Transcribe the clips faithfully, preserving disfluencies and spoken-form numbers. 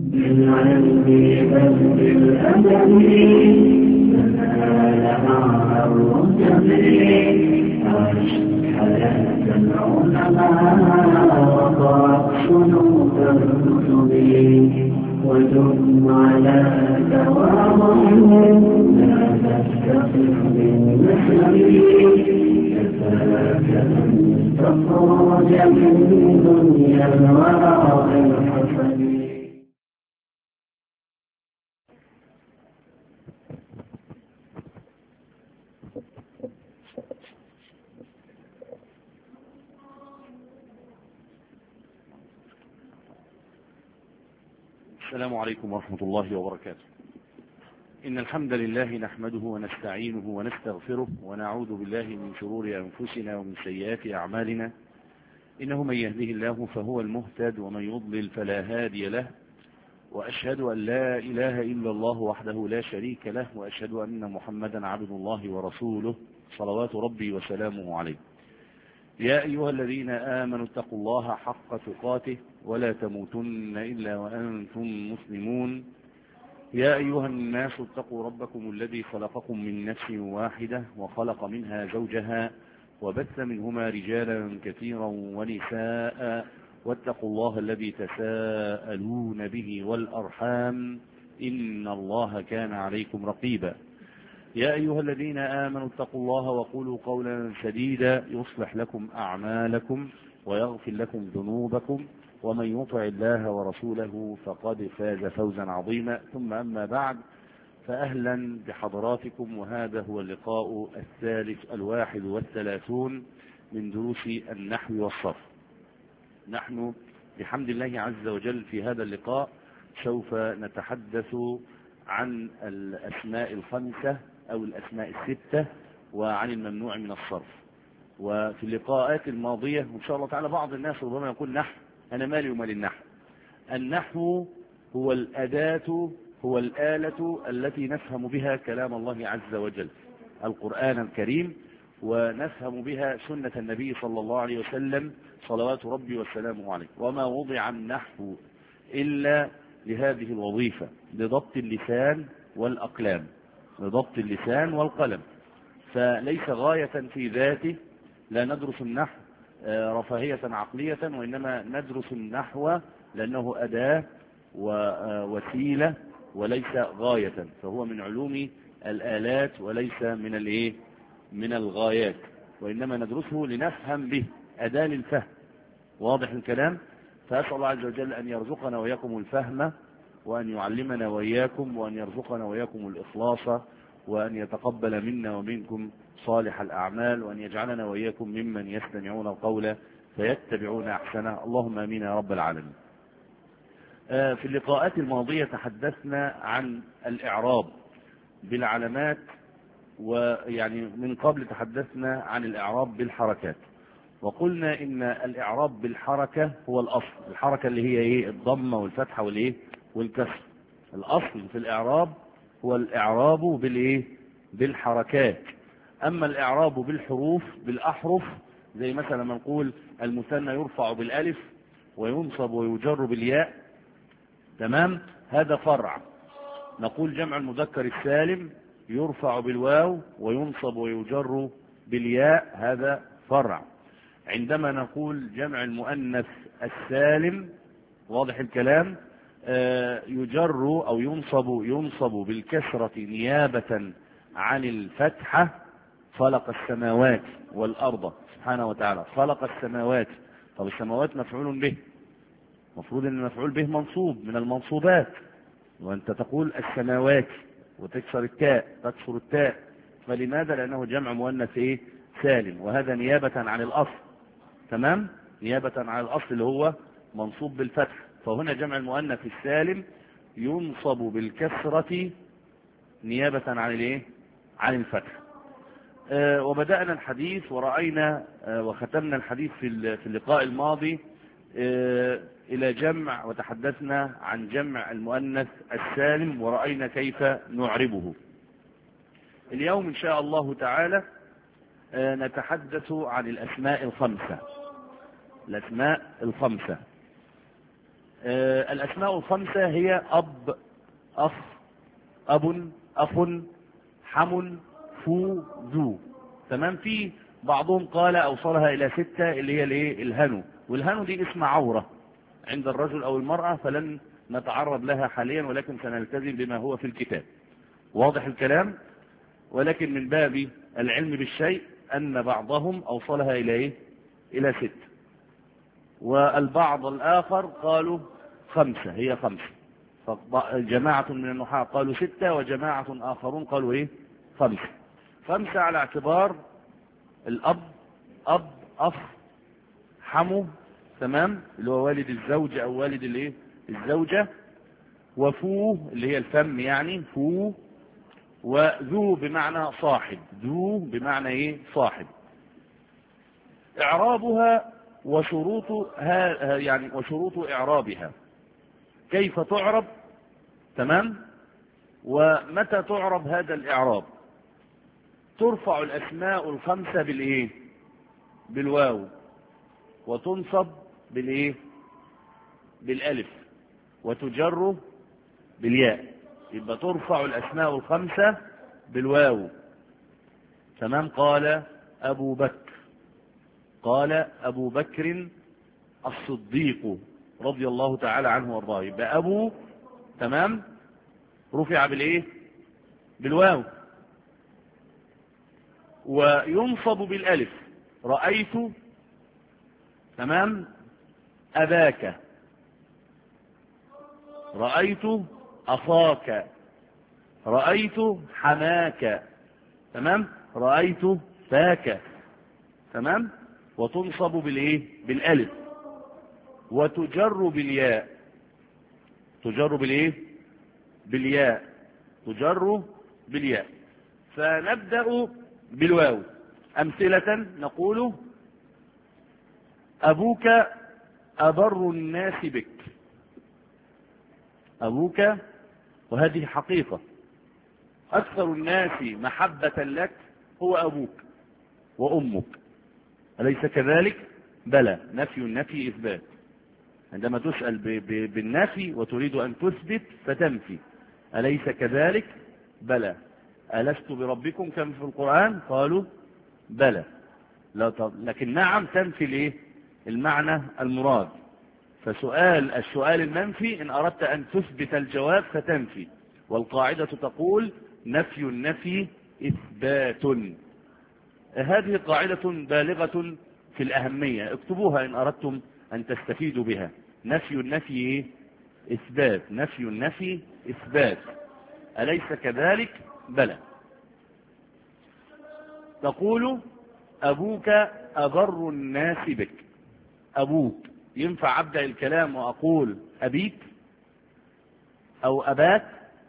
بالعلم بل بالأدب تنال مع الرتب عش حياة العلماء وضع صنوف الكتب ودم على دواهم لا تستقف بالنسب كفاك أن تخرج من دنيا الورع الحسن. السلام عليكم ورحمة الله وبركاته. إن الحمد لله نحمده ونستعينه ونستغفره ونعوذ بالله من شرور أنفسنا ومن سيئات أعمالنا. إنه من يهده الله فهو المهتد ومن يضلل فلا هادي له، وأشهد أن لا إله إلا الله وحده لا شريك له، وأشهد أن محمدا عبد الله ورسوله صلوات ربي وسلامه عليه. يا أيها الذين آمنوا اتقوا الله حق تقاته ولا تموتن إلا وأنتم مسلمون. يا أيها الناس اتقوا ربكم الذي خلقكم من نفس واحدة وخلق منها زوجها وبث منهما رجالا كثيرا ونساء، واتقوا الله الذي تساءلون به والأرحام إن الله كان عليكم رقيبا. يا أيها الذين آمنوا اتقوا الله وقولوا قولا سديدا يصلح لكم أعمالكم ويغفر لكم ذنوبكم، ومن يطع الله ورسوله فقد فاز فوزا عظيما. ثم أما بعد، فأهلا بحضراتكم، وهذا هو اللقاء الثالث الواحد والثلاثون من دروس النحو والصرف. نحن بحمد الله عز وجل في هذا اللقاء سوف نتحدث عن الأسماء الخمسة أو الأسماء الستة وعن الممنوع من الصرف. وفي اللقاءات الماضية إن شاء الله تعالى بعض الناس ربما يقول نحو، أنا مالي ومال النحو. النحو هو الأداة، هو الآلة التي نفهم بها كلام الله عز وجل القرآن الكريم، ونفهم بها سنة النبي صلى الله عليه وسلم صلوات ربي وسلامه عليه. وما وضع النحو إلا لهذه الوظيفة، لضبط اللسان والأقلام، لضبط اللسان والقلم، فليس غاية في ذاته. لا ندرس النحو رفاهية عقلية، وإنما ندرس النحو لأنه أداة ووسيلة وليس غاية، فهو من علوم الآلات وليس من الايه من الغايات، وإنما ندرسه لنفهم به، أداة للفهم. واضح الكلام؟ فأسأل الله عز وجل أن يرزقنا وإياكم الفهم، وأن يعلمنا وإياكم، وأن يرزقنا وإياكم الإخلاص، وأن يتقبل منا ومنكم صالح الأعمال، وأن يجعلنا وإياكم ممن يستمعون القول فيتبعون أحسنه. اللهم آمين يا رب العالمين. في اللقاءات الماضية تحدثنا عن الإعراب بالعلامات، ويعني من قبل تحدثنا عن الإعراب بالحركات، وقلنا إن الإعراب بالحركة هو الأصل. الحركة اللي هي إيه؟ الضمة والفتحة والإيه والكسر. الأصل في الإعراب هو الإعراب بالإيه بالحركات. أما الإعراب بالحروف بالأحرف، زي مثلا ما نقول المثنى يرفع بالألف وينصب ويجر بالياء، تمام، هذا فرع. نقول جمع المذكر السالم يرفع بالواو وينصب ويجر بالياء، هذا فرع. عندما نقول جمع المؤنث السالم، واضح الكلام، آه يجر أو ينصب ينصب بالكسرة نيابة عن الفتحة. خلق السماوات والأرض سبحانه وتعالى، خلق السماوات. طب السماوات مفعول به، مفروض ان المفعول به منصوب من المنصوبات، وانت تقول السماوات وتكسر التاء، تكسر التاء، فلماذا؟ لأنه جمع مؤنث ايه سالم، وهذا نيابة عن الأصل، تمام، نيابة عن الأصل اللي هو منصوب بالفتح. فهنا جمع المؤنث السالم ينصب بالكسرة نيابة عن الايه عن الفتح. آه وبدأنا الحديث ورأينا آه وختمنا الحديث في في اللقاء الماضي آه إلى جمع، وتحدثنا عن جمع المؤنث السالم ورأينا كيف نعربه. اليوم إن شاء الله تعالى آه نتحدث عن الأسماء الخمسة. الأسماء الخمسة آه الأسماء الخمسة هي أب، أخ، أب، أخ، حم، فو، ذو. تمام. في بعضهم قال أوصلها إلى ستة اللي هي الايه الهنو، والهنو دي اسم عورة عند الرجل أو المرأة، فلن نتعرض لها حاليا، ولكن سنلتزم بما هو في الكتاب. واضح الكلام؟ ولكن من باب العلم بالشيء أن بعضهم أوصلها إلى إيه؟ إلى ستة، والبعض الآخر قالوا خمسة، هي خمسة. فجماعة من النحاة قالوا ستة، وجماعة آخرون قالوا إيه؟ خمسة. خمسة على اعتبار الأب، أب، أخ، حمو، تمام، اللي هو والد الزوج أو والد الإيه؟ الزوجة، وفوه اللي هي الفم يعني فوه، وذو بمعنى صاحب، ذو بمعنى إيه؟ صاحب. إعرابها وشروطها يعني وشروط إعرابها، كيف تعرب، تمام، ومتى تعرب هذا الإعراب. ترفع الأسماء الخمسة بالإيه؟ بالواو، وتنصب بالإيه؟ بالألف، وتجر بالياء. يبقى ترفع الأسماء الخمسة بالواو. تمام. قال أبو بكر، قال أبو بكر الصديق رضي الله تعالى عنه وارضاه. يبقى أبو، تمام، رفع بالإيه؟ بالواو. وينصب بالألف. رأيت، تمام، أباك، رأيت أخاك، رأيت حماك، تمام، رأيت فاك، تمام. وتنصب بالإيه؟ بالألف، وتجر بالياء. تجر بالإيه؟ بالياء، تجر بالياء. فنبدأ بالواو. أمثلة نقول أبوك أبر الناس بك. أبوك، وهذه حقيقة، أكثر الناس محبة لك هو أبوك وأمك، أليس كذلك؟ بلى. نفي النفي إثبات. عندما تسأل بالنفي وتريد أن تثبت فتنفي، أليس كذلك؟ بلى. ألست بربكم كم في القرآن؟ قالوا بلى. لا ط... لكن نعم تنفي الايه؟ المعنى المراد. فسؤال السؤال المنفي إن أردت أن تثبت الجواب فتنفي، والقاعدة تقول نفي النفي إثبات. هذه قاعدة بالغة في الأهمية، اكتبوها إن أردتم أن تستفيدوا بها. نفي النفي إثبات، نفي النفي إثبات، أليس كذلك؟ بلى. تقول أبوك أبر الناس بك. أبوك ينفع أبدأ الكلام وأقول أبيك أو أباك،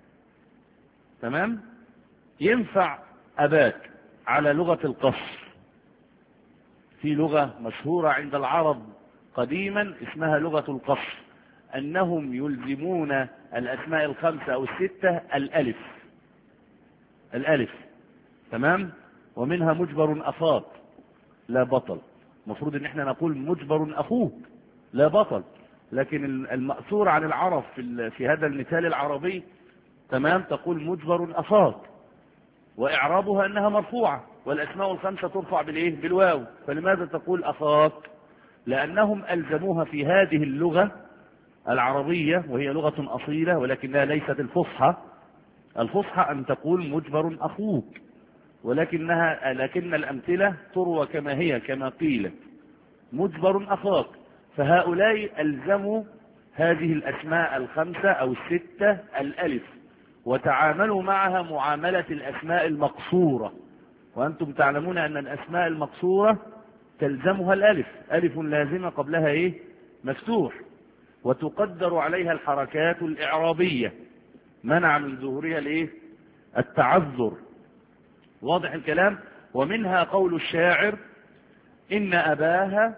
تمام. ينفع أباك على لغة القصر. في لغة مشهورة عند العرب قديما اسمها لغة القصر، أنهم يلزمون الأسماء الخمسة أو الستة الألف، الألف، تمام. ومنها مجبر أخاك لا بطل. مفروض ان احنا نقول مجبر أخوك لا بطل، لكن المأثور عن العرب في, في هذا المثال العربي، تمام، تقول مجبر أخاك، وإعرابها أنها مرفوعة، والأسماء الخمسة ترفع بالإيه؟ بالواو. فلماذا تقول أخاك؟ لأنهم ألزموها في هذه اللغة العربية، وهي لغة أصيلة ولكنها ليست الفصحى. الفصحى أن تقول مجبر أخوك، ولكنها لكن الأمثلة تروى كما هي كما قيل مجبر أخاك. فهؤلاء ألزموا هذه الأسماء الخمسة أو الستة الألف، وتعاملوا معها معاملة الأسماء المقصورة. وأنتم تعلمون أن الأسماء المقصورة تلزمها الألف، ألف لازمة قبلها إيه؟ مفتوح، وتقدر عليها الحركات الإعرابية، منع من ظهورها الإيه؟ التعذر. واضح الكلام؟ ومنها قول الشاعر إن أباها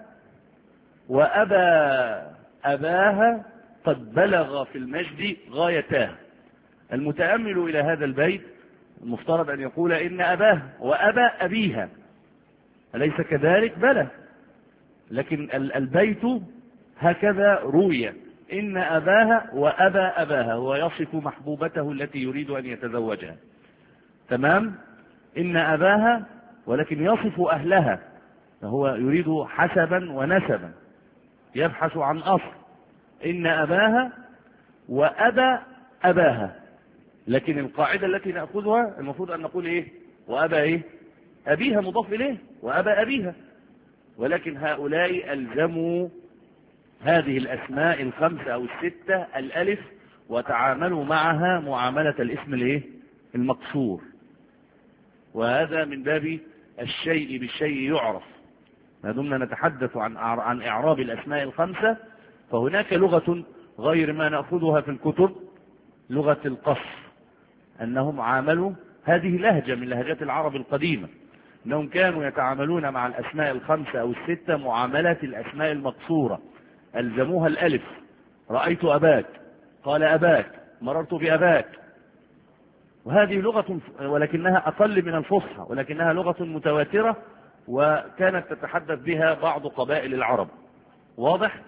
وأبا أباها قد بلغ في المجد غايتاه. المتأمل إلى هذا البيت المفترض أن يقول إن أباه وأبا أبيها، أليس كذلك؟ بلى. لكن البيت هكذا روي، إن أباها وأبى أباها، هو يصف محبوبته التي يريد أن يتزوجها. تمام؟ إن أباها، ولكن يصف أهلها، فهو يريد حسبا ونسبا، يبحث عن أصل. إن أباها وأبى أباها، لكن القاعدة التي نأخذها المفروض أن نقول إيه؟ وأبى إيه؟ أبيها مضاف إليه، وأبى أبيها. ولكن هؤلاء ألزموا هذه الأسماء الخمسة أو الستة الألف، وتعاملوا معها معاملة الاسم الإيه؟ المقصور. وهذا من باب الشيء بالشيء يعرف. ما دمنا نتحدث عن عن إعراب الأسماء الخمسة، فهناك لغة غير ما نأخذها في الكتب، لغة القصر، أنهم عاملوا هذه لهجة من لهجات العرب القديمة، أنهم كانوا يتعاملون مع الأسماء الخمسة أو الستة معاملة الأسماء المقصورة، ألزموها الألف. رأيت أباك، قال أباك، مررت بأباك. وهذه لغة ولكنها أقل من الفصحى، ولكنها لغة متواترة، وكانت تتحدث بها بعض قبائل العرب. واضح؟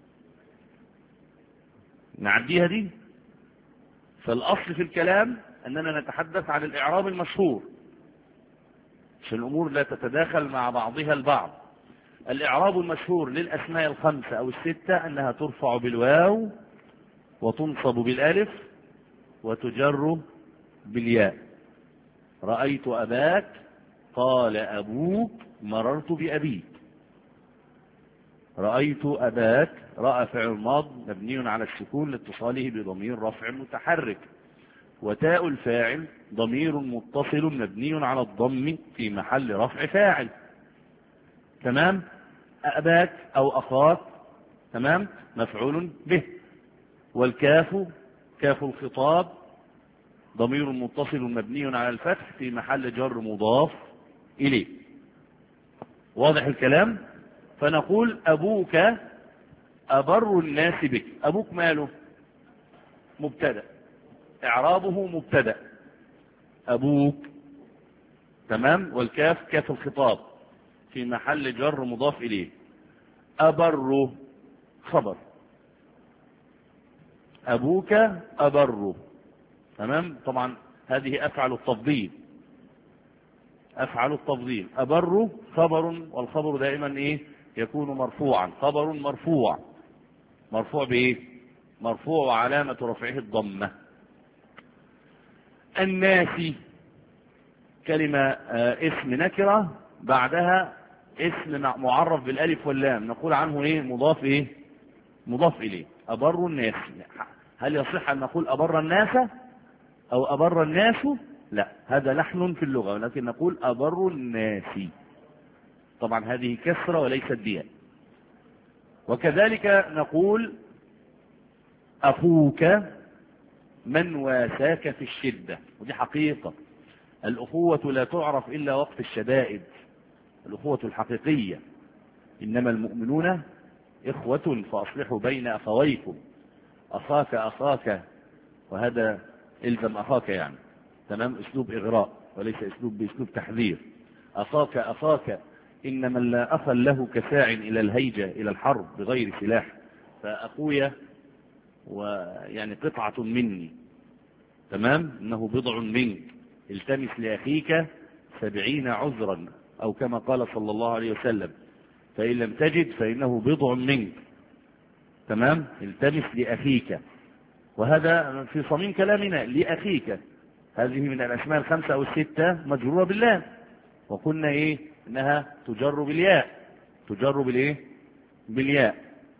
نعديها دي. فالأصل في الكلام أننا نتحدث عن الإعراب المشهور، عشان الأمور لا تتداخل مع بعضها البعض. الإعراب المشهور للأسماء الخمسة أو الستة أنها ترفع بالواو، وتنصب بالألف، وتجر بالياء. رأيت أباك، قال أبوك، مررت بأبيك. رأيت أباك، رأى فعل ماض مبني على السكون لاتصاله بضمير رفع متحرك، وتاء الفاعل ضمير متصل مبني على الضم في محل رفع فاعل. تمام؟ أباك أو أخاك، تمام، مفعول به. والكاف كاف الخطاب ضمير متصل مبني على الفتح في محل جر مضاف إليه. واضح الكلام؟ فنقول أبوك أبر الناس بك. أبوك ماله؟ مبتدأ، إعرابه مبتدأ، أبوك. تمام؟ والكاف كاف الخطاب في محل جر مضاف إليه. أبر خبر، أبوك أبر. تمام؟ طبعا هذه أفعل التفضيل، أفعل التفضيل. أبر خبر، والخبر دائما إيه؟ يكون مرفوعا. خبر مرفوع، مرفوع بإيه؟ مرفوع وعلامة رفعه الضمة. الناس كلمة آه اسم نكرة بعدها اسم معرف بالالف واللام، نقول عنه ايه؟ مضاف ايه؟ مضاف اليه. أبر الناس، هل يصح ان نقول أبر الناس او أبر الناس؟ لا، هذا لحن في اللغة، ولكن نقول أبر الناس. طبعا هذه كسرة وليست بياء. وكذلك نقول أخوك من واساك في الشدة، ودي حقيقة. الأخوة لا تعرف إلا وقت الشدائد، الأخوة الحقيقية. إنما المؤمنون إخوة فأصلحوا بين أخويكم. أخاك أخاك، وهذا إلزم أخاك يعني. تمام؟ أسلوب إغراء وليس أسلوب بأسلوب تحذير. أخاك أخاك، إن من لا أخا له كساع إلى الهيجة إلى الحرب بغير سلاح. فأخويا ويعني قطعة مني. تمام؟ إنه بضع منك، التمس لأخيك سبعين عذرا، أو كما قال صلى الله عليه وسلم، فإن لم تجد فإنه بضع منك. تمام؟ التمس لأخيك، وهذا في صميم كلامنا، لأخيك. هذه من الأسماء الخمسة أو الستة مجرورة بالله، وقلنا إيه؟ إنها تجر بالياء، تجر بالإيه؟ بالياء.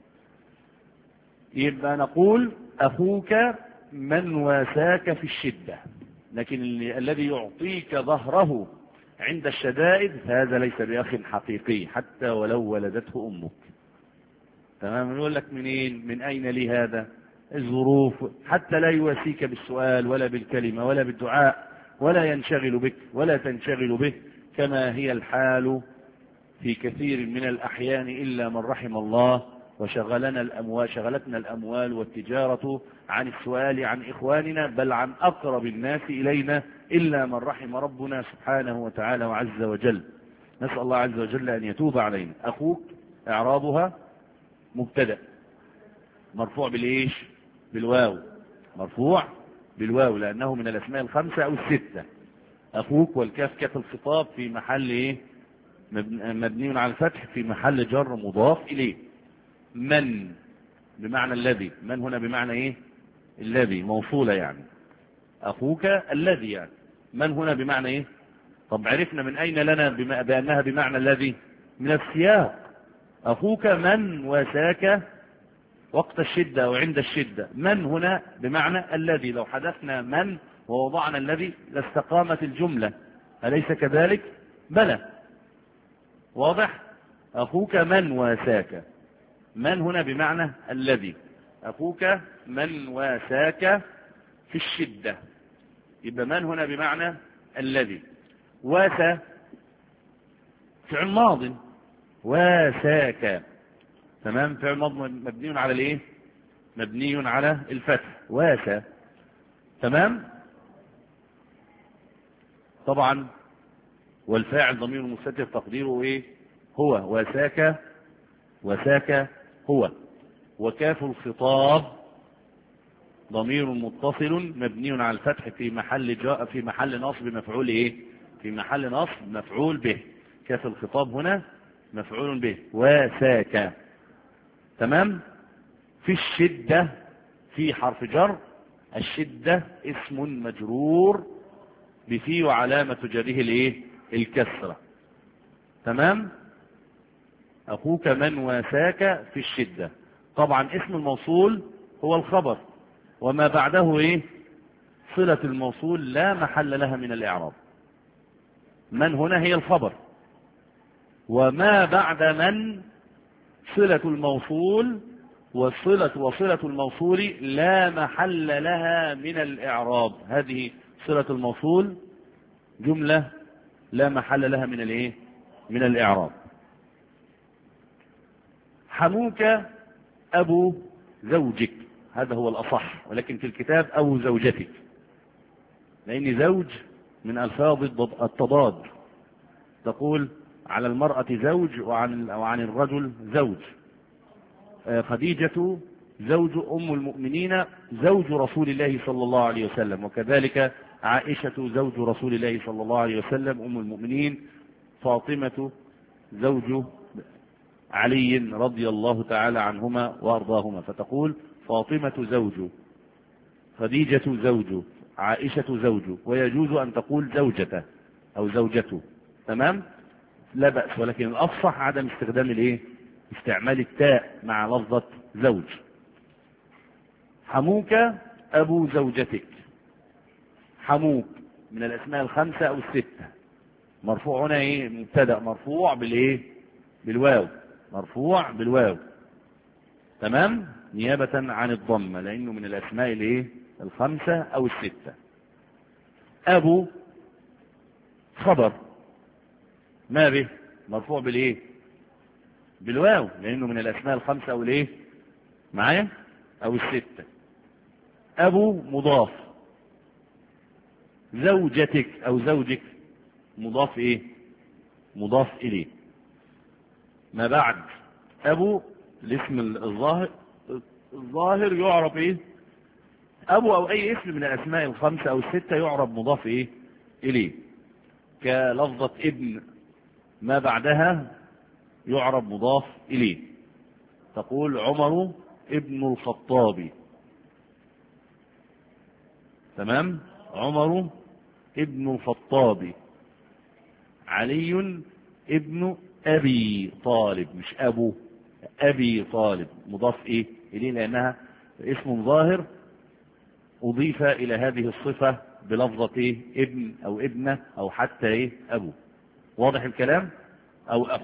يبقى نقول أخوك من واساك في الشدة، لكن الذي يعطيك ظهره عند الشدائد هذا ليس بأخ حقيقي حتى ولو ولدته أمك. تمام؟ يقول لك منين؟ من أين لي هذا؟ الظروف، حتى لا يواسيك بالسؤال ولا بالكلمة ولا بالدعاء، ولا ينشغل بك ولا تنشغل به، كما هي الحال في كثير من الأحيان إلا من رحم الله. وشغلنا الأموال، شغلتنا الأموال والتجارة عن السؤال عن إخواننا، بل عن أقرب الناس إلينا، إلا من رحم ربنا سبحانه وتعالى وعز وجل. نسأل الله عز وجل أن يتوب علينا. أخوك إعرابها مبتدأ مرفوع بالإيش؟ بالواو، مرفوع بالواو لأنه من الأسماء الخمسة أو الستة. أخوك والكاف كاف الخطاب في محل إيه؟ مبني على الفتح في محل جر مضاف إليه. من بمعنى الذي، من هنا بمعنى إيه؟ الذي، موصولة يعني. أخوك الذي يعني. من هنا بمعنى إيه؟ طب عرفنا من أين لنا بما بأنها بمعنى الذي؟ من السياق. أخوك من وساك وقت الشدة أو عند الشدة. من هنا بمعنى الذي، لو حذفنا من ووضعنا الذي لاستقامت الجملة، أليس كذلك؟ بلى. واضح؟ أخوك من وساك، من هنا بمعنى الذي. أخوك من وساك في الشدة، يبقى من هنا بمعنى الذي. واسى فعل ماض، واساك، تمام، فعل ماض مبني على الايه؟ مبني على الفتح، واسى، تمام. طبعا والفاعل ضمير مستتر تقديره ايه؟ هو. واساك، وساك هو. وكاف الخطاب ضمير متصل مبني على الفتح في محل جاء في محل نصب مفعول ايه؟ في محل نصب مفعول به. كاف الخطاب هنا مفعول به. وساك، تمام. في الشدة في حرف جر، الشدة اسم مجرور بفي وعلامة جره الايه؟ الكسرة، تمام. أخوك من واساك في الشدة. طبعا اسم الموصول هو الخبر، وما بعده ايه؟ صلة الموصول لا محل لها من الإعراب. من هنا هي الخبر، وما بعد من صلة الموصول، وصلة وصلة الموصول لا محل لها من الإعراب. هذه صلة الموصول جملة لا محل لها من الايه؟ من الإعراب. حموك أبو زوجك، هذا هو الأصح، ولكن في الكتاب أبو زوجتك، لأن زوج من ألفاظ التضاد. تقول على المرأة زوج وعن وعن الرجل زوج. خديجة زوج أم المؤمنين زوج رسول الله صلى الله عليه وسلم، وكذلك عائشة زوج رسول الله صلى الله عليه وسلم أم المؤمنين. فاطمة زوج علي رضي الله تعالى عنهما وأرضاهما، فتقول فاطمة زوج، خديجة زوج، عائشة زوج، ويجوز أن تقول زوجته أو زوجته، تمام، لا بأس. ولكن الأفصح عدم استخدام الايه؟ استعمال التاء مع لفظة زوج. حموك أبو زوجتك. حموك من الأسماء الخمسة أو الستة. مرفوع هنا ايه؟ مبتدأ مرفوع بالايه؟ بالواو، مرفوع بالواو، تمام، نيابة عن الضمة، لأنه من الأسماء الايه؟ الخمسة أو الستة. أبو خبر ما به؟ مرفوع بالايه؟ بالواو، لأنه من الأسماء الخمسة أو الايه؟ معايا؟ أو الستة. أبو مضاف. زوجتك أو زوجك مضاف ايه؟ مضاف إليه. ما بعد أبو الاسم الظاهر الظاهر يعرب ايه؟ أبو أو أي اسم من الأسماء الخمسة أو الستة يعرب مضاف ايه؟ إليه. كلفظة ابن ما بعدها يعرب مضاف إليه. تقول عمر ابن الخطاب، تمام، عمر ابن الخطاب. علي ابن أبي طالب، مش أبو، أبي طالب مضاف إيه؟ إليه، لأنها اسم ظاهر أضيف إلى هذه الصفة بلفظة إيه؟ ابن أو ابنة أو حتى إيه؟ أبو. واضح الكلام؟ أو أبو.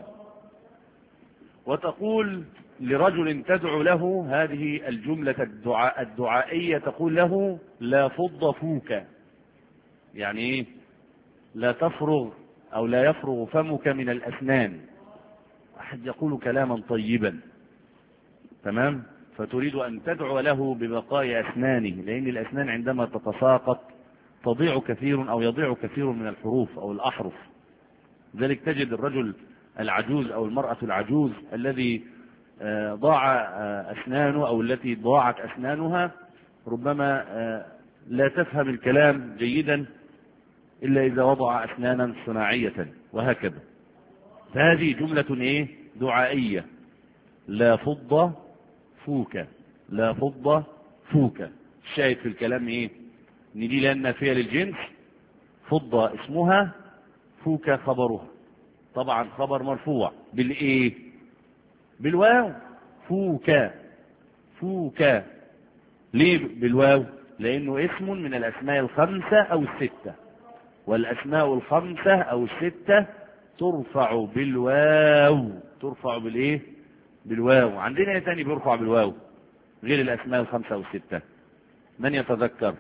وتقول لرجل تدعو له هذه الجملة الدعاء الدعائية، تقول له لا فض فوك، يعني إيه؟ لا تفرغ أو لا يفرغ فمك من الأسنان. أحد يقول كلاما طيبا، تمام، فتريد أن تدعو له ببقاء أسنانه، لأن الأسنان عندما تتساقط تضيع كثير أو يضيع كثير من الحروف أو الأحرف. ذلك تجد الرجل العجوز أو المرأة العجوز الذي ضاع أسنانه أو التي ضاعت أسنانها ربما لا تفهم الكلام جيدا إلا إذا وضع أسنانا صناعية وهكذا. فهذه جملة إيه؟ دعائية. لا فضة فوكة، لا فضة فوكة. الشاهد في الكلام إيه؟ إن دي لأن فيها للجنس، فضة اسمها، فوكة خبرها. طبعا خبر مرفوع بالإيه؟ بالواو. فوكة فوكة. ليه بالواو؟ لأنه اسم من الأسماء الخمسة أو الستة، والأسماء الخمسة أو الستة ترفع بالواو. ترفع بالإيه؟ بالواو. عندنا ايه تاني بيرفع بالواو غير الأسماء الخمسة أو الستة؟ من يتذكر؟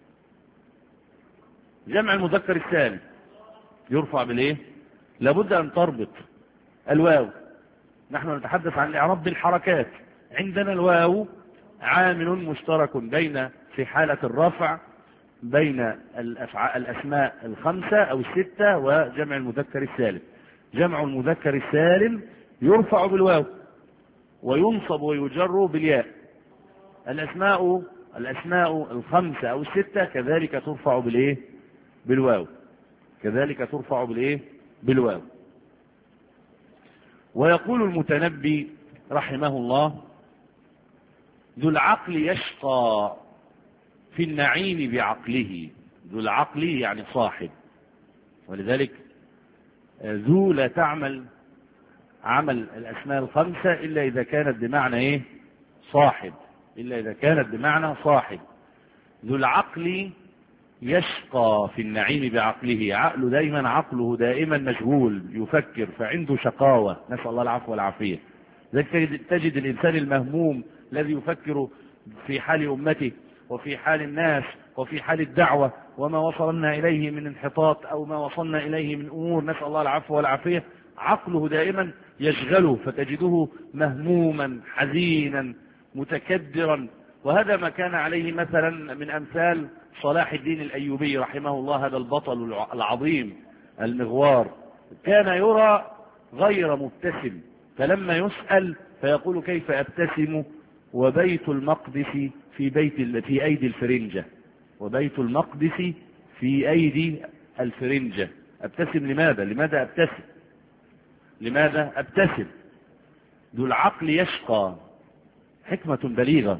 جمع المذكر السالم يرفع بالإيه؟ لابد أن تربط الواو. نحن نتحدث عن الإعراب بالحركات. عندنا الواو عامل مشترك بين في حالة الرفع بين الأسماء الخمسة أو الستة وجمع المذكر السالم. جمع المذكر السالم يرفع بالواو وينصب ويجر بالياء. الأسماء الأسماء الخمسة أو الستة كذلك ترفع بالإيه؟ بالواو. كذلك ترفع بالإيه؟ بالواو. ويقول المتنبي رحمه الله: ذو العقل يشقى في النعيم بعقله. ذو العقل يعني صاحب، ولذلك ذو لا تعمل عمل الأسماء الخمسة إلا إذا كانت بمعنى إيه؟ صاحب. إلا إذا كانت بمعنى صاحب. ذو العقل يشقى في النعيم بعقله. عقله دائما عقله دائما مشغول يفكر، فعنده شقاوة، نسأل الله العفو والعافية. ذلك تجد الإنسان المهموم الذي يفكر في حال أمته وفي حال الناس وفي حال الدعوة وما وصلنا إليه من انحطاط أو ما وصلنا إليه من أمور، نسأل الله العفو والعافية. عقله دائما يشغله، فتجده مهموما حزينا متكدرا. وهذا ما كان عليه مثلا من أمثال صلاح الدين الأيوبي رحمه الله، هذا البطل العظيم المغوار. كان يرى غير مبتسم، فلما يسأل فيقول: كيف أبتسم وبيت المقدس في بيت في أيدي الفرنجة. وبيت المقدس في أيدي الفرنجة. أبتسم لماذا؟ لماذا أبتسم؟ لماذا أبتسم؟ ذو العقل يشقى، حكمة بليغة.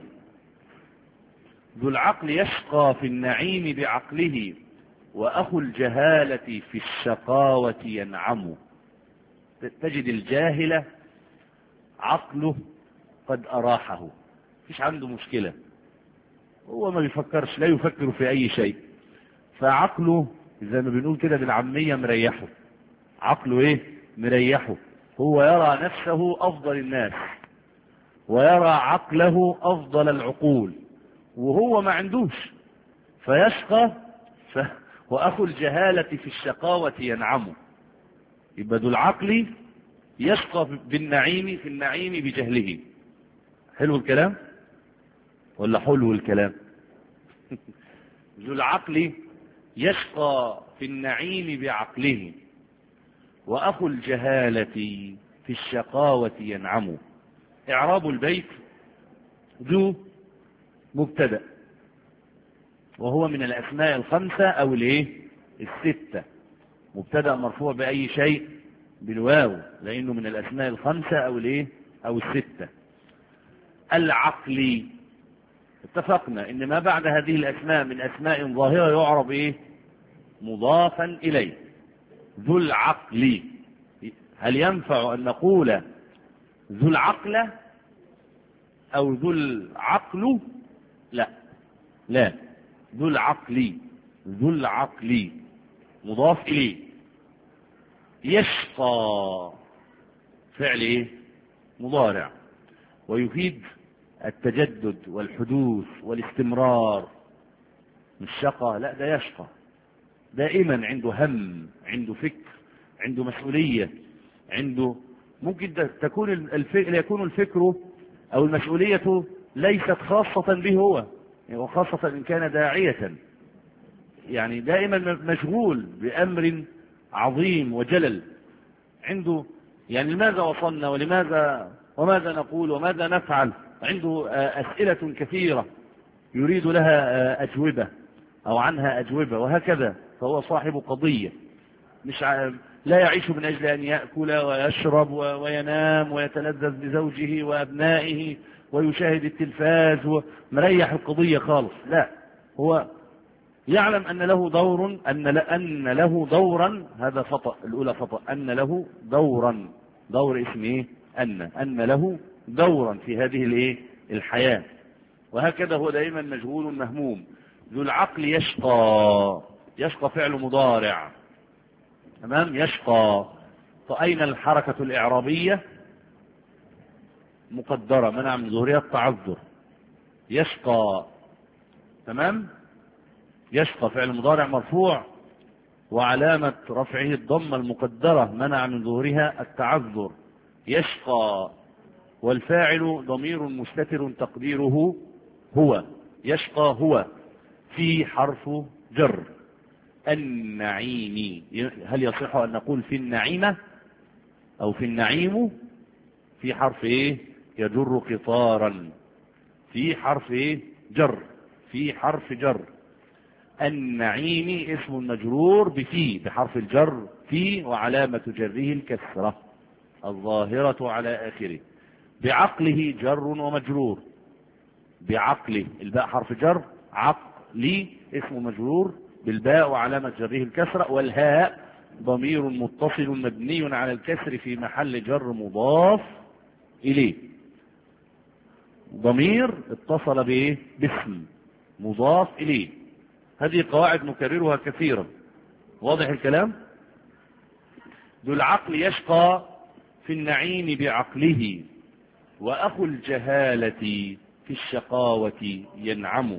ذو العقل يشقى في النعيم بعقله، وأخو الجهالة في الشقاوة ينعم. تجد الجاهلة عقله قد أراحه، مفيش عنده مشكلة، هو ما بيفكرش، لا يفكر في أي شيء، فعقله زي ما بنقول كده بالعامية مريحه. عقله إيه؟ مريحه. هو يرى نفسه أفضل الناس ويرى عقله أفضل العقول، وهو ما عندوش، فيشقى ف... وأخو الجهالة في الشقاوة ينعم. يبقى ذو العقل يشقى بالنعيم في النعيم بجهله. حلو الكلام ولا حلو الكلام؟ ذو العقل يشقى في النعيم بعقله، وأخو الجهالة في الشقاوة ينعم. إعراب البيت: ذو مبتدأ، وهو من الأسماء الخمسة أو الايه؟ الستة. مبتدأ مرفوع بأي شيء؟ بالواو، لأنه من الأسماء الخمسة أو الايه؟ أو الستة. العقل، اتفقنا إن ما بعد هذه الأسماء من أسماء ظاهرة يعرب إيه؟ مضافا إليه. ذو العقل، هل ينفع أن نقول ذو العقل أو ذو العقل؟ لا لا، ذو العقل. ذو العقل مضاف إليه. يشقى فعل إيه؟ مضارع، ويفيد التجدد والحدوث والاستمرار. مش شقى، لا، ده يشقى دائما، عنده هم، عنده فكر، عنده مسؤولية، عنده ممكن تكون الفكر يكون الفكر أو المسؤولية ليست خاصة به هو، وخاصة إن كان داعية، يعني دائما مشغول بأمر عظيم وجلل عنده. يعني لماذا وصلنا ولماذا وماذا نقول وماذا نفعل، عنده أسئلة كثيرة يريد لها أجوبة أو عنها أجوبة وهكذا. فهو صاحب قضية، مش ع... لا يعيش من أجل أن يأكل ويشرب وينام ويتلذذ بزوجه وأبنائه ويشاهد التلفاز ومريح القضية خالص. لا، هو يعلم أن له دور، أن أن له دورا. هذا خطأ، الأولى خطأ. أن له دورا، دور اسمه أن أن له دورا في هذه الإيه الحياة. وهكذا هو دائما مشغول مهموم. ذو العقل يشقى، يشقى فعل مضارع. تمام، يشقى. فأين الحركة الإعرابية؟ مقدرة، منع من ظهورها التعذر. يشقى. تمام، يشقى فعل مضارع مرفوع وعلامة رفعه الضمة المقدرة منع من ظهورها التعذر. يشقى. والفاعل ضمير مستتر تقديره هو. يشقى هو. في حرف جر. النعيم. هل يصح أن نقول في النعيمة أو في النعيم؟ في حرف إيه يجر قطارا. في حرف إيه جر. في حرف جر. النعيم اسم مجرور بفي بحرف الجر في، وعلامة جره الكسرة الظاهرة على آخره. بعقله جر ومجرور. بعقله الباء حرف جر. عقلي اسم مجرور بالباء وعلامة جره الكسرة. والهاء ضمير متصل مبني على الكسر في محل جر مضاف إليه. ضمير اتصل به باسم مضاف إليه. هذه قواعد نكررها كثيرا. واضح الكلام؟ ذو العقل يشقى في النعيم بعقله، وأخو الجهالة في الشقاوة ينعم.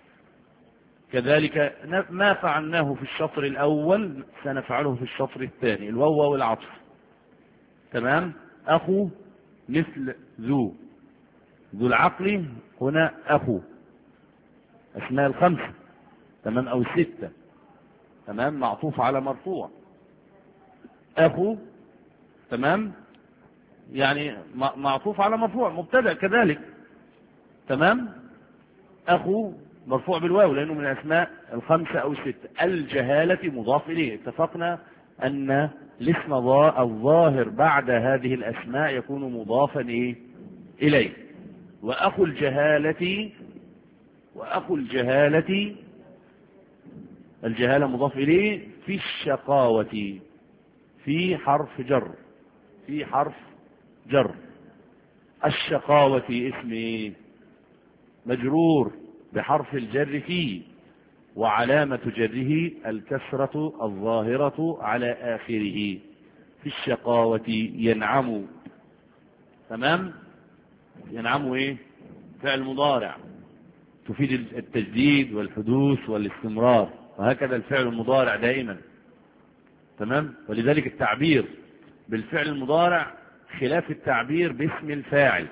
كذلك ما فعلناه في الشطر الأول سنفعله في الشطر الثاني. الواو والعطف. تمام. أخو مثل ذو. ذو العقل هنا أخو. أسماء الخمسة. تمام، أو الستة. تمام، معطوف على مرفوع. أخو. تمام، يعني معطوف على مرفوع مبتدأ كذلك. تمام. أخو مرفوع بالواو لأنه من الأسماء الخمسة أو الستة. الجهالة مضاف إليه. اتفقنا أن الاسم الظاهر بعد هذه الأسماء يكون مضافا إيه إليه. وأخو الجهالة. وأخو الجهالة الجهالة مضاف إليه في الشقاوة. في حرف جر. في حرف جر. الشقاوة اسم مجرور بحرف الجر فيه، وعلامة جره الكسرة الظاهرة على آخره. في الشقاوة ينعم. تمام. ينعم ايه فعل مضارع تفيد التجديد والحدوث والاستمرار، وهكذا الفعل المضارع دائما. تمام. ولذلك التعبير بالفعل المضارع خلاف التعبير باسم الفاعل.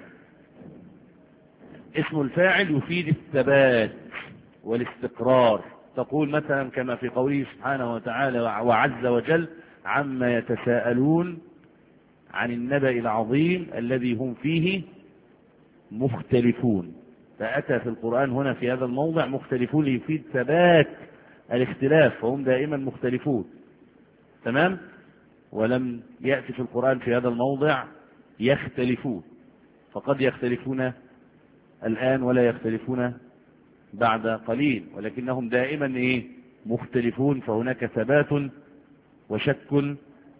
اسم الفاعل يفيد الثبات والاستقرار. تقول مثلا كما في قوله سبحانه وتعالى وعز وجل عما يتساءلون عن النبأ العظيم الذي هم فيه مختلفون. فأتى في القرآن هنا في هذا الموضع مختلفون ليفيد ثبات الاختلاف، فهم دائما مختلفون. تمام. ولم يأتي في القرآن في هذا الموضع يختلفون، فقد يختلفون الآن ولا يختلفون بعد قليل، ولكنهم دائما ايه مختلفون. فهناك ثبات وشك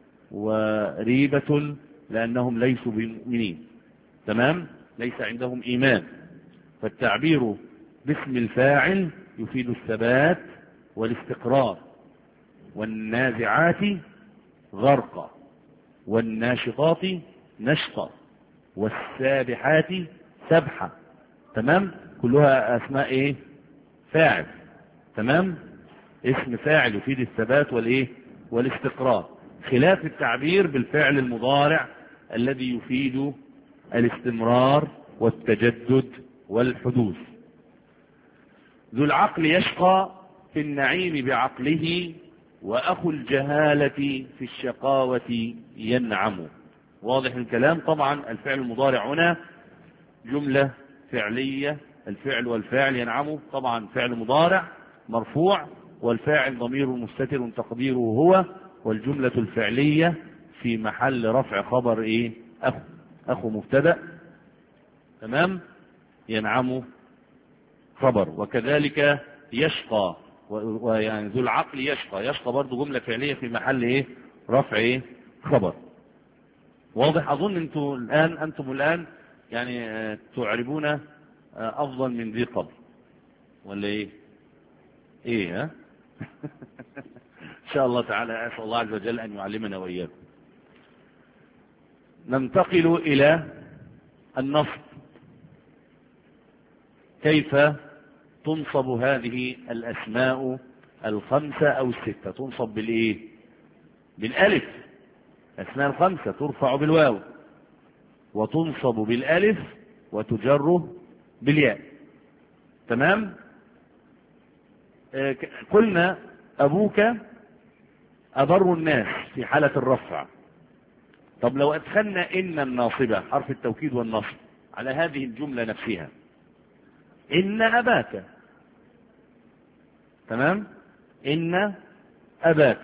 وريبة لأنهم ليسوا بمؤمنين. تمام. ليس عندهم إيمان. فالتعبير باسم الفاعل يفيد الثبات والاستقرار. والنازعات غرقا، والناشطات نشطا، والسابحات سبحا. تمام. كلها أسماء ايه فاعل. تمام. اسم فاعل يفيد الثبات والايه والاستقرار، خلاف التعبير بالفعل المضارع الذي يفيد الاستمرار والتجدد والحدوث. ذو العقل يشقى في النعيم بعقله، وأخو الجهالة في الشقاوة ينعم. واضح الكلام. طبعا الفعل المضارع هنا جملة فعلية، الفعل والفاعل ينعموا، طبعا فعل مضارع مرفوع والفاعل ضمير مستتر تقديره هو، والجملة الفعلية في محل رفع خبر ايه؟ اخو اخو مبتدأ، تمام، ينعم خبر. وكذلك يشقى، ويعني ذو العقل يشقى، يشقى برضو جملة فعلية في محل ايه؟ رفع ايه؟ خبر. واضح؟ اظن انتم الان انتم الان يعني تعربون افضل من ذي قبل، ولا ايه؟ ايه ها؟ ان شاء الله تعالى اسال الله عز وجل ان يعلمنا واياكم. ننتقل الى النصب. كيف تنصب هذه الاسماء الخمسة او الستة؟ تنصب بالايه؟ بالالف. الاسماء الخمسة ترفع بالواو وتنصب بالالف وتجر بالياء، تمام. آه قلنا ابوك أبر الناس في حالة الرفع. طب لو أدخلنا إن الناصبة حرف التوكيد والنصب على هذه الجملة نفسها، إن أباك، تمام، إن أباك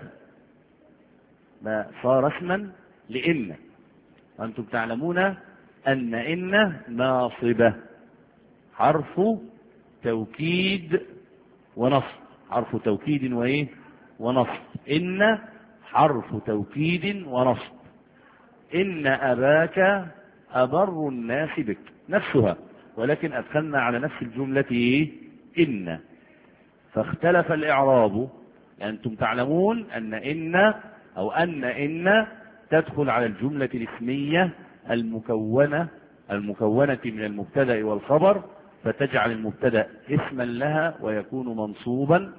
ما صار اسما لإن، وأنتم تعلمون أن إن ناصبة حرف توكيد ونصب، حرف توكيد وإيه؟ ونصب. إن حرف توكيد ونصب. إن أباك أبر الناس بك، نفسها، ولكن أدخلنا على نفس الجملة إيه؟ إن. فاختلف الإعراب. أنتم تعلمون أن إن أو أن إن تدخل على الجملة الاسمية المكونة المكونة من المبتدأ والخبر، فتجعل المبتدأ اسما لها ويكون منصوبا،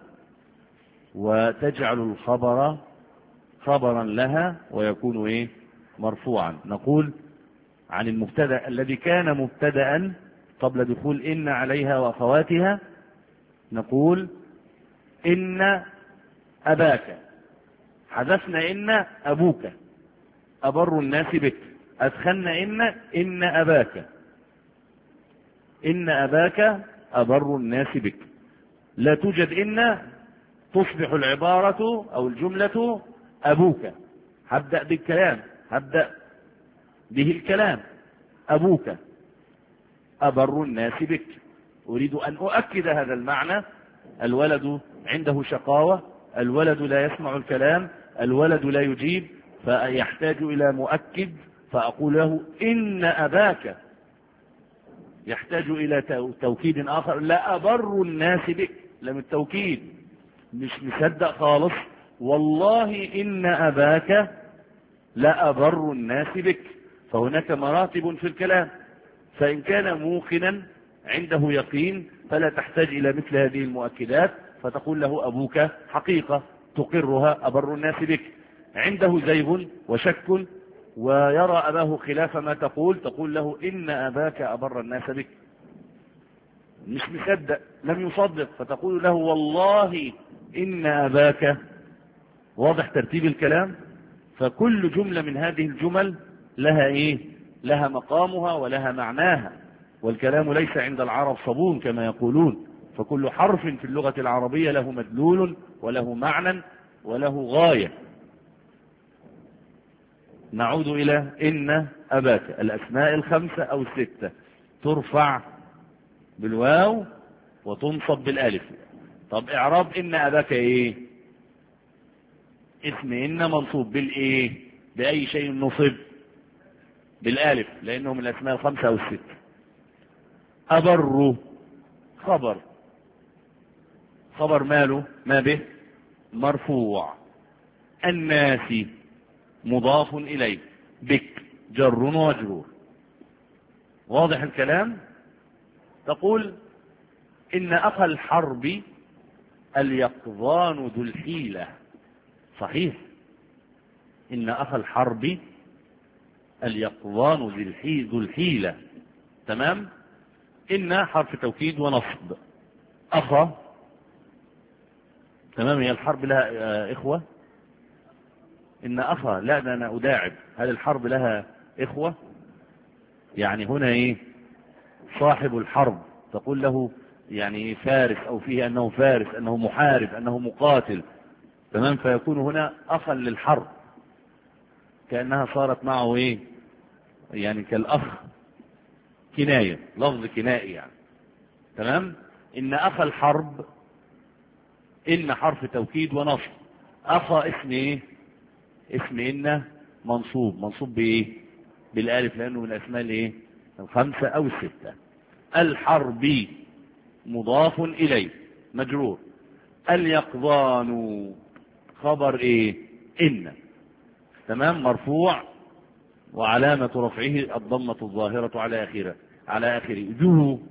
وتجعل الخبر خبرا لها ويكون ايه؟ مرفوعا. نقول عن المبتدأ الذي كان مبتدأ قبل دخول إن عليها وأخواتها، نقول إن أباك، حذفنا إن أبوك أبر الناس بك، أدخلنا إن إن أباك، إن أباك أبر الناس بك. لا توجد إن، تصبح العبارة أو الجملة أبوك، هبدأ بالكلام، هبدأ به الكلام، أبوك أبر الناس بك. أريد أن أؤكد هذا المعنى. الولد عنده شقاوة، الولد لا يسمع الكلام، الولد لا يجيب، فيحتاج إلى مؤكد، فأقول له إن أباك، يحتاج إلى توكيد آخر، لا أبر الناس بك، لم التوكيد مش مصدق خالص، والله إن أباك لا أبر الناس بك. فهناك مراتب في الكلام، فإن كان موقنا عنده يقين فلا تحتاج إلى مثل هذه المؤكدات، فتقول له أبوك حقيقة تقرها أبر الناس بك. عنده زيغ وشك ويرى أباه خلاف ما تقول، تقول له إن أباك أبر الناس بك، مش مصدق، لم يصدق، فتقول له والله إن أباك. واضح ترتيب الكلام؟ فكل جملة من هذه الجمل لها إيه؟ لها مقامها ولها معناها، والكلام ليس عند العرب صبون كما يقولون، فكل حرف في اللغة العربية له مدلول وله معنى وله غاية. نعود إلى إن أباك. الأسماء الخمسة أو الستة ترفع بالواو وتنصب بالالف. طب اعراب ان اباك ايه؟ اسم ان منصوب بالايه؟ باي شيء نصب؟ بالالف، لانه من الاسماء الخمسه او السته. ابر خبر، خبر ماله؟ ما به؟ مرفوع. الناس مضاف اليه، بك جر ومجرور. واضح الكلام؟ تقول إن أخا الحرب اليقظان ذو الحيلة. صحيح، إن أخا الحرب اليقظان ذو الحيلة، تمام. إن حرف توكيد ونصب. أخا، تمام. هي الحرب لها إخوة؟ إن أخا، لا ده أنا أداعب، هل الحرب لها إخوة، يعني هنا إيه صاحب الحرب تقول له يعني فارس، أو فيه أنه فارس، أنه محارب، أنه مقاتل، تمام، فيكون هنا أخا للحرب، كأنها صارت معه إيه يعني كالأخ، كناية، لفظ كنائي يعني، تمام. إن أخا الحرب، إن حرف توكيد ونصب، أخا اسم إيه اسم إن منصوب، منصوب بإيه بالالف، لأنه من الأسماء الإيه الخمسة أو الستة. الحربي مضاف إليه مجرور. اليقظان خبر إيه إن، تمام، مرفوع، وعلامة رفعه الضمة الظاهرة على آخره على آخره. ذو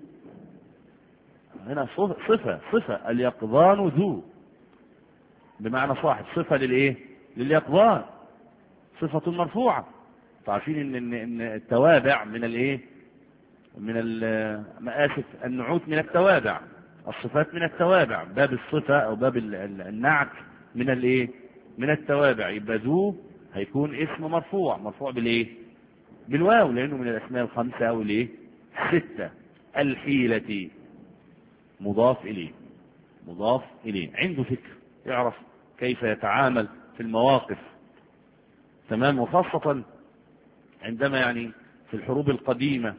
هنا صفة صفة اليقظان ذو بمعنى صاحب، صفة للإيه لليقظان، صفة مرفوعة. تعرفين إن إن التوابع من الإيه من المآسف النعوت من التوابع، الصفات من التوابع، باب الصفة أو باب النعت من الإيه من التوابع. يبقى ذو هيكون اسم مرفوع، مرفوع بالإيه بالواو، لأنه من الأسماء الخمسة أو الإيه ستة. الحيلة مضاف إليه مضاف إليه عنده فكر، يعرف كيف يتعامل في المواقف، تمام. وخاصة عندما يعني في الحروب القديمة،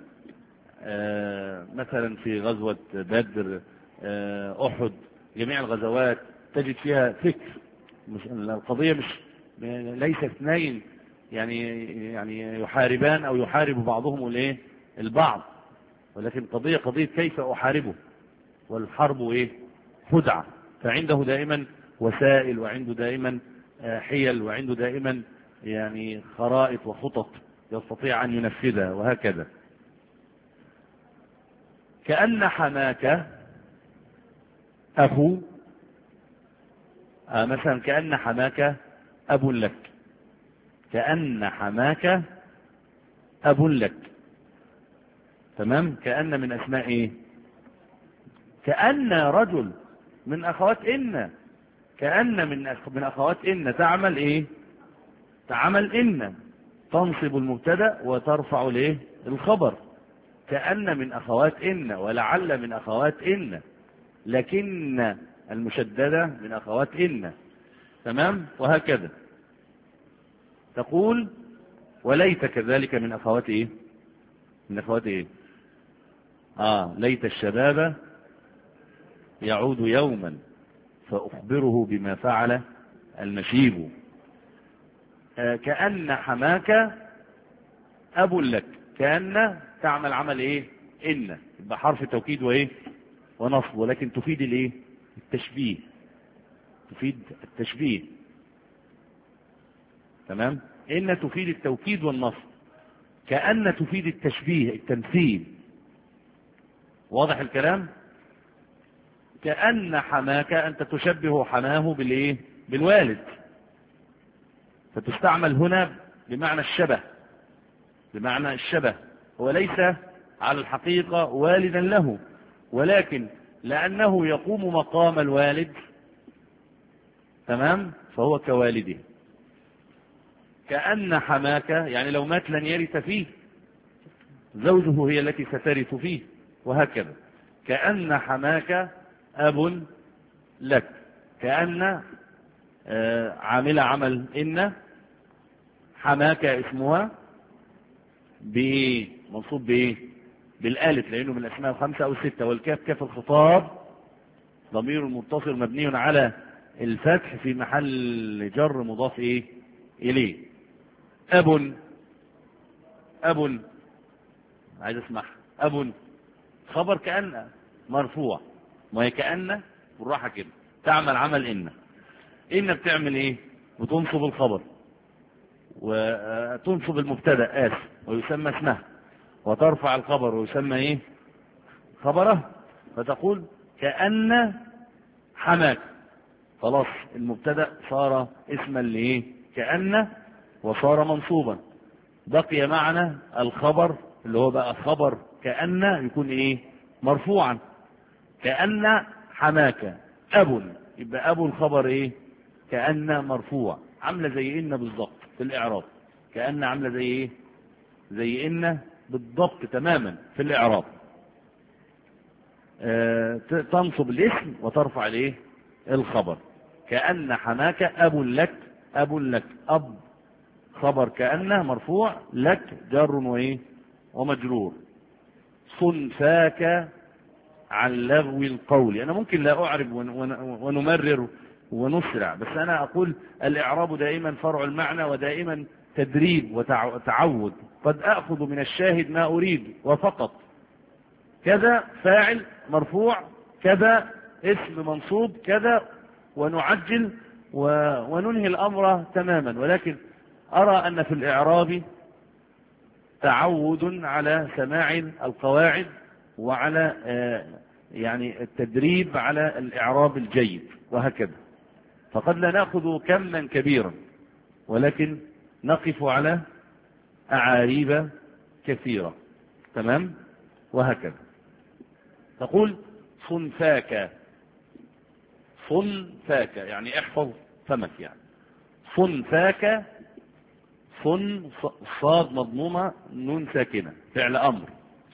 آه مثلا في غزوة بدر، آه أحد، جميع الغزوات تجد فيها فكر. القضية مش ليس اثنين يعني يعني يحاربان أو يحارب بعضهم الايه البعض، ولكن قضية قضية كيف أحاربه، والحرب ايه خدعة. فعنده دائما وسائل، وعنده دائما حيل، وعنده دائما يعني خرائط وخطط يستطيع أن ينفذها، وهكذا. كأن حماك أخو، آه مثلا كأن حماك أب لك، كأن حماك أب لك، تمام. كأن من أسماء إيه كأن رجل من أخوات إن، كأن من من أخوات إن تعمل إيه تعمل إن، تنصب المبتدأ وترفع الإيه الخبر. كأن من أخوات إن، ولعل من أخوات إن، لكن المشددة من أخوات إن، تمام، وهكذا. تقول وليت كذلك من أخوات إيه من أخوات إيه آه ليت الشباب يعود يوما فأخبره بما فعل المشيب. آه كأن حماك أب لك، كأن تعمل عمل إيه إن، بحرف توكيد وإيه ونصب، ولكن تفيد الإيه التشبيه، تفيد التشبيه، تمام. إن تفيد التوكيد والنصب، كأن تفيد التشبيه التمثيل. واضح الكلام؟ كأن حماك أنت تشبه حماه بالإيه بالوالد، فتستعمل هنا بمعنى الشبه، بمعنى الشبه. هو ليس على الحقيقة والدا له، ولكن لأنه يقوم مقام الوالد، تمام، فهو كوالده. كأن حماك يعني لو مات لن يرث فيه، زوجه هي التي سترث فيه، وهكذا. كأن حماك أب لك، كأن آه عامل عمل إن، حماك اسمها بإيه منصوب بإيه بالالف، لأنه من الأسماء الخمسة أو الستة. والكاف كاف الخطاب ضمير متصل مبني على الفتح في محل جر مضاف إيه إليه. أب أب عايز اسمع أب خبر كأن مرفوع، ما هي كأن بالراحة كده تعمل عمل إن. إن بتعمل إيه بتنصب الخبر وتنصب المبتدأ آسف ويسمى اسمه، وترفع الخبر ويسمى إيه خبره. فتقول كأن حماك، خلاص المبتدأ صار اسما لإيه كأن وصار منصوبا. بقي معنا الخبر اللي هو بقى خبر كأن يكون إيه مرفوعا. كأن حماك أب، يبقى أبو الخبر إيه كأن مرفوع، عاملة زي إن بالضبط في الإعراب. كأن عاملة زي إيه زي إن بالضبط تماما في الإعراب. آه تنصب الاسم وترفع الايه الخبر. كأن حماك أب لك، أب لك، أب خبر كأن مرفوع، لك جر وإيه ومجرور. صنفاك عن لغو القول. أنا ممكن لا أعرب ونمرر ونسرع، بس أنا أقول الإعراب دائما فرع المعنى ودائما تدريب وتعود. قد أخذ من الشاهد ما أريد وفقط. كذا فاعل مرفوع، كذا اسم منصوب، كذا، ونعجل وننهي الأمر تماما. ولكن أرى أن في الإعراب تعود على سماع القواعد وعلى يعني التدريب على الإعراب الجيد وهكذا. فقد لا نأخذ كما كبيرا، ولكن نقف على أعاريب كثيرة. تمام؟ وهكذا. تقول صنفاك، صنفاك يعني احفظ فمك، يعني صنفاك، صن صاد مضمومة نون ساكنة فعل أمر.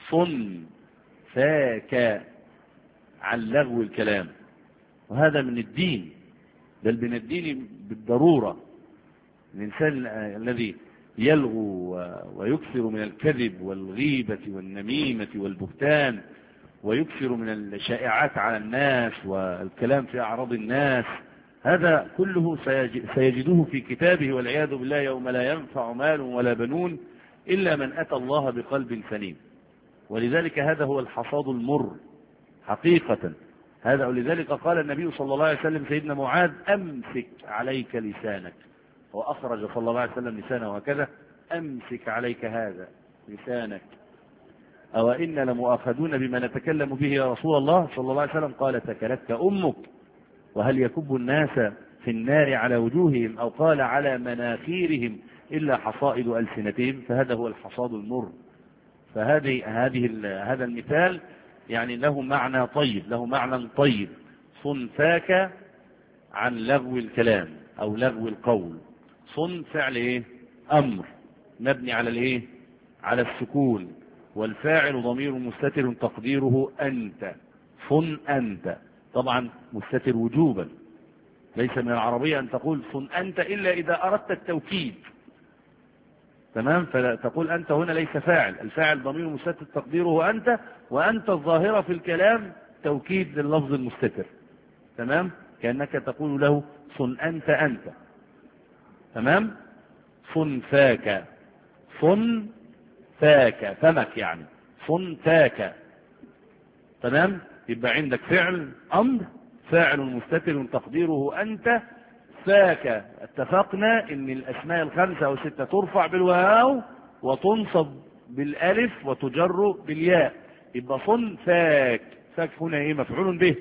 صنفاك عن لغو الكلام، وهذا من الدين، بل من الدين بالضرورة. الإنسان الذي يلغو ويكثر من الكذب والغيبة والنميمة والبهتان، ويكثر من الشائعات على الناس والكلام في أعراض الناس، هذا كله سيجده في كتابه والعياذ بالله يوم لا ينفع مال ولا بنون إلا من أتى الله بقلب سليم. ولذلك هذا هو الحصاد المر حقيقة. هذا ولذلك قال النبي صلى الله عليه وسلم سيدنا معاذ أمسك عليك لسانك، وأخرج صلى الله عليه وسلم لسانه هكذا، أمسك عليك هذا لسانك، أو إن لمؤاخذون بما نتكلم به يا رسول الله صلى الله عليه وسلم. قال تكلتك أمك، وهل يكب الناس في النار على وجوههم أو قال على مناخيرهم إلا حصائد ألسنتهم. فهذا هو الحصاد المر. فهذه هذه هذا المثال يعني له معنى طيب، له معنى طيب. صنفاك عن لغو الكلام أو لغو القول. صن فعل إيه؟ أمر مبني على الإيه؟ على السكون، والفاعل ضمير مستتر تقديره أنت. صن أنت، طبعا مستتر وجوبا، ليس من العربية أن تقول صن أنت إلا إذا أردت التوكيد. تمام؟ فتقول أنت هنا ليس فاعل، الفاعل ضمير مستتر تقديره أنت، وأنت الظاهرة في الكلام توكيد لللفظ المستتر. تمام؟ كأنك تقول له صن أنت أنت. تمام؟ صن فاك، صن فاك فمك يعني صن فاك. تمام؟ يبقى عندك فعل أمر، فاعل مستتر تقديره أنت، فاك. اتفقنا ان الاسماء الخمسة او ستة ترفع بالواو وتنصب بالالف وتجر بالياء. يبقى صن فاك، فاك هنا ايه؟ مفعول به.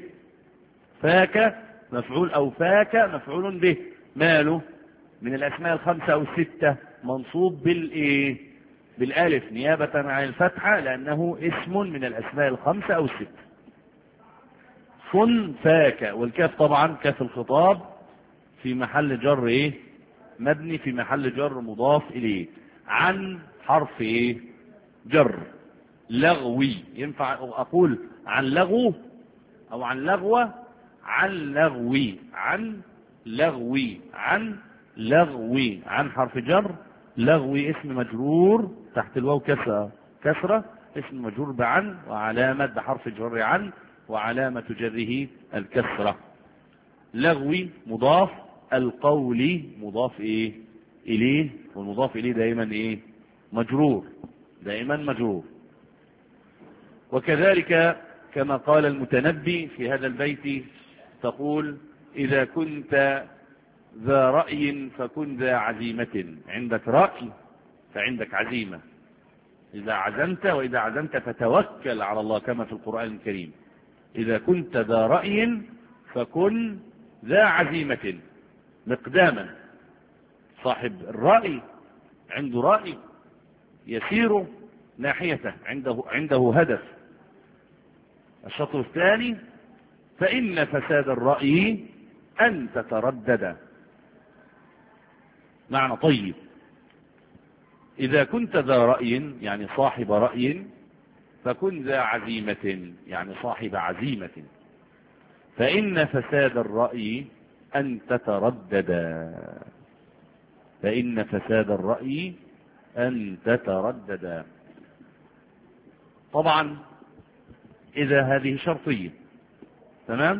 فاك مفعول او فاك مفعول به، ماله؟ من الاسماء الخمسة او الستة، منصوب بالايه؟ بالالف نيابة عن الفتحة، لانه اسم من الاسماء الخمسة او الستة. صن فاك، والكاف طبعا كاف الخطاب في محل جر ايه؟ مبني في محل جر مضاف اليه. عن حرف ايه؟ جر. لغوي، ينفع اقول عن لغو او عن لغوة؟ عن لغوي، عن لغوي، عن لغوي، عن حرف جر. لغوي اسم مجرور تحت الواو كسرة، كسرة اسم مجرور بعن، وعلامة بحرف جر عن، وعلامة جره الكسرة. لغوي مضاف، القولي مضاف ايه؟ اليه، والمضاف اليه دائما ايه؟ مجرور، دائما مجرور. وكذلك كما قال المتنبي في هذا البيت، تقول إذا كنت ذا رأي فكن ذا عزيمة. عندك رأي فعندك عزيمة. إذا عزمت وإذا عزمت فتوكل على الله، كما في القرآن الكريم. إذا كنت ذا رأي فكن ذا عزيمة، مقداما. صاحب الرأي عنده رأي يسير ناحيته، عنده عنده هدف. الشطر الثاني، فإن فساد الرأي أن تتردد. معنى طيب. إذا كنت ذا رأي يعني صاحب رأي فكن ذا عزيمة يعني صاحب عزيمة، فإن فساد الرأي أن تترددا فإن فساد الرأي أن تترددا. طبعا إذا هذه شرطية، تمام.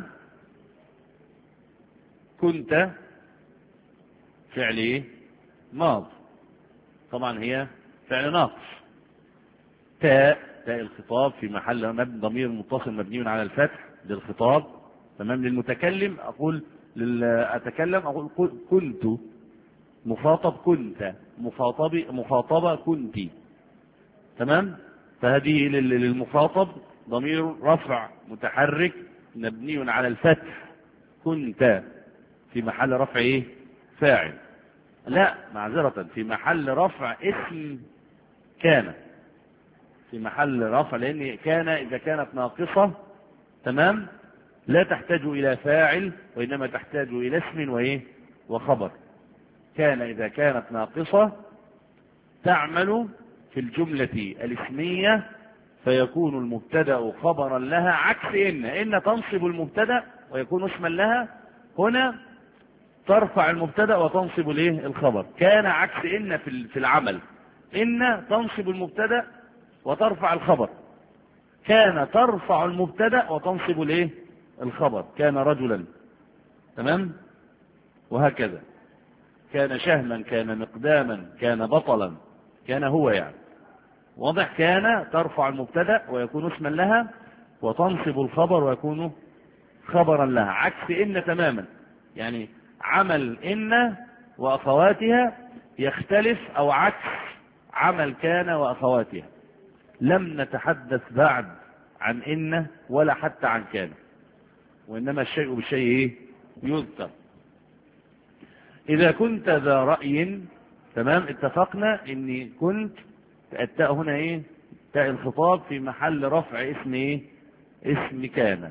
كنت فعل ايه؟ ماض، طبعا هي فعل ناقص. تاء تاء الخطاب في محل مبني ضمير متصل مبني على الفتح للخطاب، تمام. للمتكلم أقول أتكلم أقول كنت، مخاطب كنت، مخاطب مخاطبة كنت، تمام. فهذه للمخاطب ضمير رفع متحرك مبني على الفتح، كنت في محل رفع ايه؟ فاعل. لا معذرة، في محل رفع اسم كان، في محل رفع، لان كان اذا كانت ناقصة، تمام، لا تحتاج الى فاعل وانما تحتاج الى اسم وايه؟ وخبر. كان اذا كانت ناقصة تعمل في الجملة الاسمية فيكون المبتدأ خبرا لها، عكس ان ان تنصب المبتدأ ويكون اسما لها، هنا ترفع المبتدأ وتنصب الايه؟ الخبر. كان عكس ان في العمل، ان تنصب المبتدأ وترفع الخبر، كان ترفع المبتدأ وتنصب الايه؟ الخبر. كان رجلا، تمام، وهكذا. كان شهما، كان مقداما، كان بطلا، كان هو يعني واضح. كان ترفع المبتدأ ويكون اسما لها وتنصب الخبر ويكون خبرا لها، عكس ان تماما. يعني عمل ان واخواتها يختلف، او عكس عمل كان واخواتها. لم نتحدث بعد عن ان ولا حتى عن كان، وانما الشيء بالشيء ايه؟ يذكر. اذا كنت ذا رأي، تمام، اتفقنا اني كنت التاء هنا ايه؟ تاء الخطاب في محل رفع اسم ايه؟ اسم كان.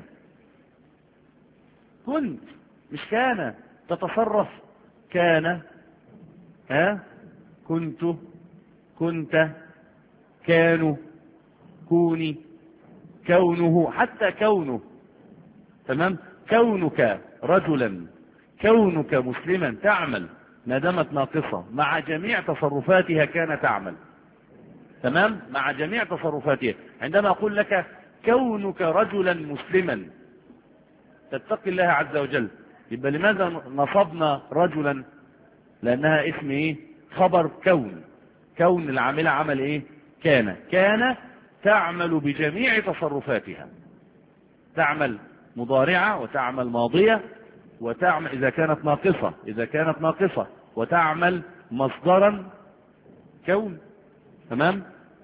كنت مش كان تتصرف، كان، ها، كنت، كنت، كانوا، كوني، كونه، حتى كونه، تمام. كونك رجلا، كونك مسلما، تعمل ما دامت ناقصة مع جميع تصرفاتها. كان تعمل، تمام، مع جميع تصرفاتها. عندما أقول لك كونك رجلا مسلما تتقي الله عز وجل، يبقى لماذا نصبنا رجلا؟ لأنها اسم ايه؟ خبر كون. كون العاملة عمل ايه؟ كان. كان تعمل بجميع تصرفاتها، تعمل مضارعة وتعمل ماضية وتعمل إذا كانت ناقصة، إذا كانت ناقصة وتعمل مصدرا كون، تمام.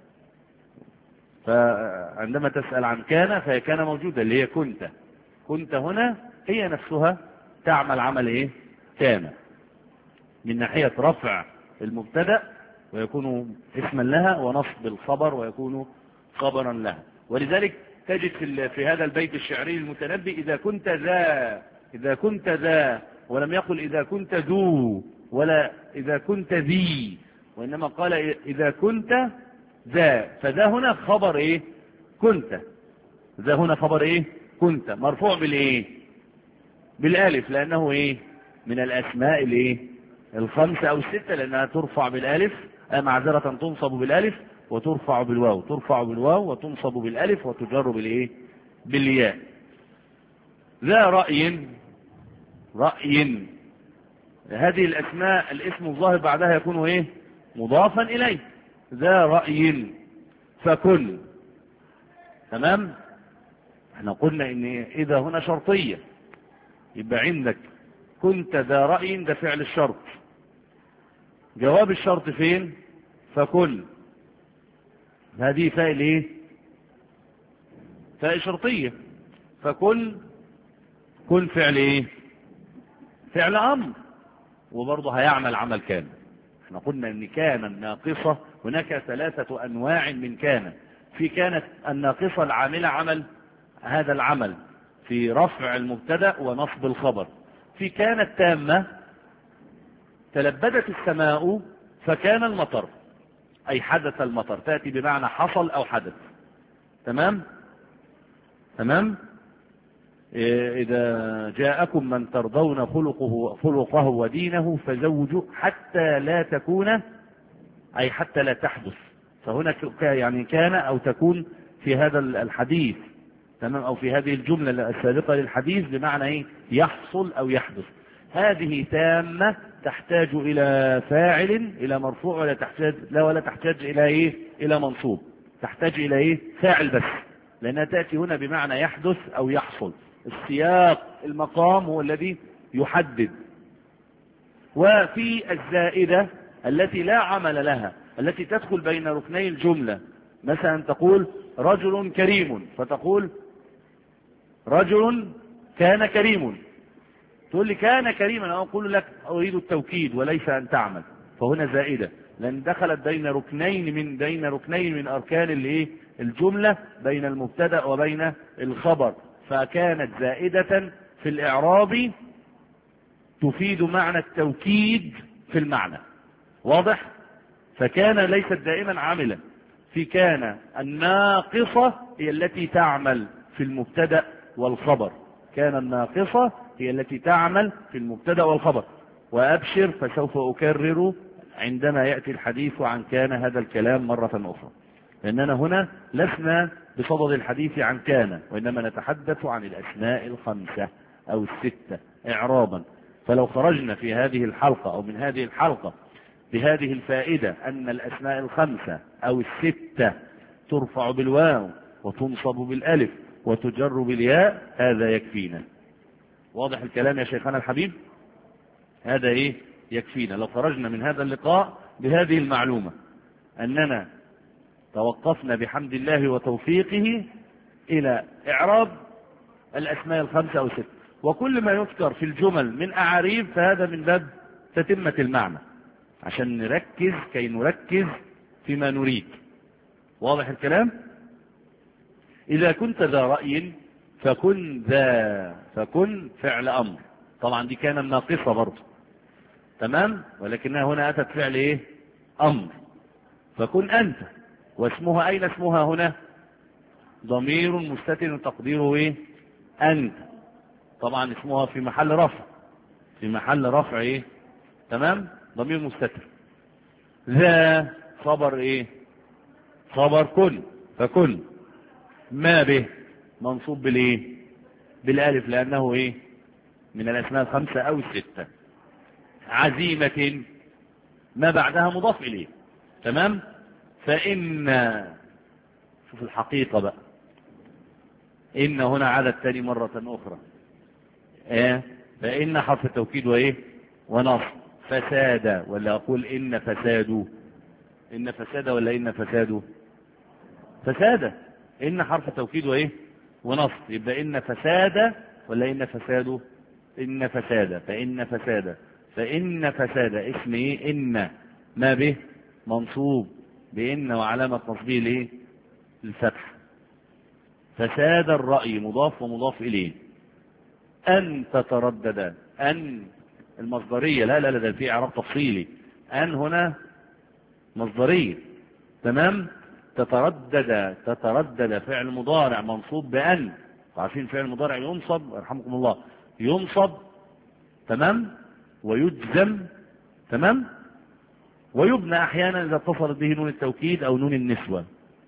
فعندما تسأل عن كان فهي كان موجودة، اللي هي كنت. كنت هنا هي نفسها تعمل عمل ايه؟ كان، من ناحية رفع المبتدأ ويكون اسما لها، ونصب الخبر ويكون خبرا لها. ولذلك تجد في, في هذا البيت الشعري المتنبي إذا كنت ذا، إذا كنت ذا، ولم يقل إذا كنت ذو ولا إذا كنت ذي، وإنما قال إذا كنت ذا. فذا هنا خبر إيه؟ كنت. ذا هنا خبر إيه؟ كنت، مرفوع بالإيه؟ بالالف، لأنه إيه؟ من الأسماء الإيه؟ الخمسة أو الستة، لأنها ترفع بالالف، معذرة تنصب بالالف وترفع بالواو، ترفع بالواو وتنصب بالالف وتجر بالإيه؟ بالياء. ذا رأي، رأي، هذه الأسماء الاسم الظاهر بعدها يكون إيه؟ مضافا إليه. ذا رأي فكن، تمام. احنا قلنا ان اذا هنا شرطية، يبقى عندك كنت ذا رأي ده فعل الشرط، جواب الشرط فين؟ فكن. هذه فاعل ايه؟ فاعل شرطية. فكن، كن فعل ايه؟ فعل امر، وبرضه هيعمل عمل كان. احنا قلنا ان كان الناقصة هناك ثلاثة انواع من كان. في كانت الناقصة العاملة عمل هذا العمل في رفع المبتدأ ونصب الخبر. في كانت تامة، تلبدت السماء فكان المطر، أي حدث المطر، تأتي بمعنى حصل أو حدث. تمام تمام. إذا جاءكم من ترضون خلقه خلقه ودينه فزوجوا حتى لا تكون، أي حتى لا تحدث. فهنا يعني كان أو تكون في هذا الحديث، تمام، أو في هذه الجملة السابقة للحديث بمعنى إيه؟ يحصل أو يحدث. هذه تامة تحتاج إلى فاعل، إلى مرفوع، ولا تحتاج لا ولا تحتاج إلى إيه؟ إلى منصوب. تحتاج إلى إيه؟ فاعل بس، لأنها تأتي هنا بمعنى يحدث أو يحصل. السياق المقام هو الذي يحدد. وفي الزائدة التي لا عمل لها، التي تدخل بين ركني الجملة، مثلا تقول رجل كريم، فتقول رجل كان كريم، تقول لي كان كريما، أنا أقول لك أريد التوكيد وليس أن تعمل. فهنا زائدة، لأن دخلت بين ركنين من بين ركنين من أركان الإيه؟ الجملة، بين المبتدأ وبين الخبر، فكانت زائدة في الإعراب تفيد معنى التوكيد في المعنى. واضح؟ فكان ليست دائما عاملا. في كان الناقصة هي التي تعمل في المبتدأ والخبر، كان الناقصة هي التي تعمل في المبتدأ والخبر. وأبشر فسوف أكرر عندما يأتي الحديث عن كان هذا الكلام مرة أخرى، لأننا هنا لسنا بصدد الحديث عن كان، وإنما نتحدث عن الأسماء الخمسة أو الستة إعرابا. فلو خرجنا في هذه الحلقة أو من هذه الحلقة بهذه الفائدة أن الأسماء الخمسة أو الستة ترفع بالواو وتنصب بالألف وتجر بالياء، هذا يكفينا. واضح الكلام يا شيخنا الحبيب؟ هذا إيه؟ يكفينا. لو خرجنا من هذا اللقاء بهذه المعلومة أننا توقفنا بحمد الله وتوفيقه إلى إعراب الأسماء الخمسة أو الستة، وكل ما يذكر في الجمل من أعاريب فهذا من باب تتمة المعنى، عشان نركز كي نركز فيما نريد. واضح الكلام؟ إذا كنت ذا رأي فكن ذا، فكن فعل أمر. طبعا دي كان الناقصة برضه، تمام، ولكنها هنا أتت فعل إيه؟ أمر. فكن أنت، واسمها أين اسمها هنا؟ ضمير مستتر تقديره إيه؟ أنت. طبعا اسمها في محل رفع، في محل رفع إيه؟ تمام، ضمير مستتر. ذا خبر إيه؟ خبر كن، فكن. ما به منصوب بالإيه؟ بالألف، لأنه إيه؟ من الأسماء الخمسة أو الستة. عزيمة ما بعدها مضاف إليه، تمام. فإن، شوف الحقيقة بقى، إن هنا عدد تاني مرة أخرى. إيه؟ فإن حرف التوكيد وإيه؟ ونصب. فساد، ولا أقول إن فساد؟ إن فساد ولا إن فساد؟ فساد. إن حرف توكيد وإيه؟ ونصب. يبقى إن فساد ولا إن فساد؟ إن فساد. فإن فساد، فإن فساد اسم إيه؟ إن ما به منصوب بإن وعلامة نصبه ليه؟ الفتح. فساد الرأي مضاف ومضاف إليه. أن تتردد، أن المصدرية، لا لا لا ده في إعراب تفصيلي. أن هنا مصدرية، تمام. تتردد، تتردد فعل مضارع منصوب بأن. عارفين فعل مضارع ينصب، يرحمكم الله، ينصب، تمام، ويجزم، تمام، ويبنى أحيانا إذا اتصلت به نون التوكيد أو نون النسوة،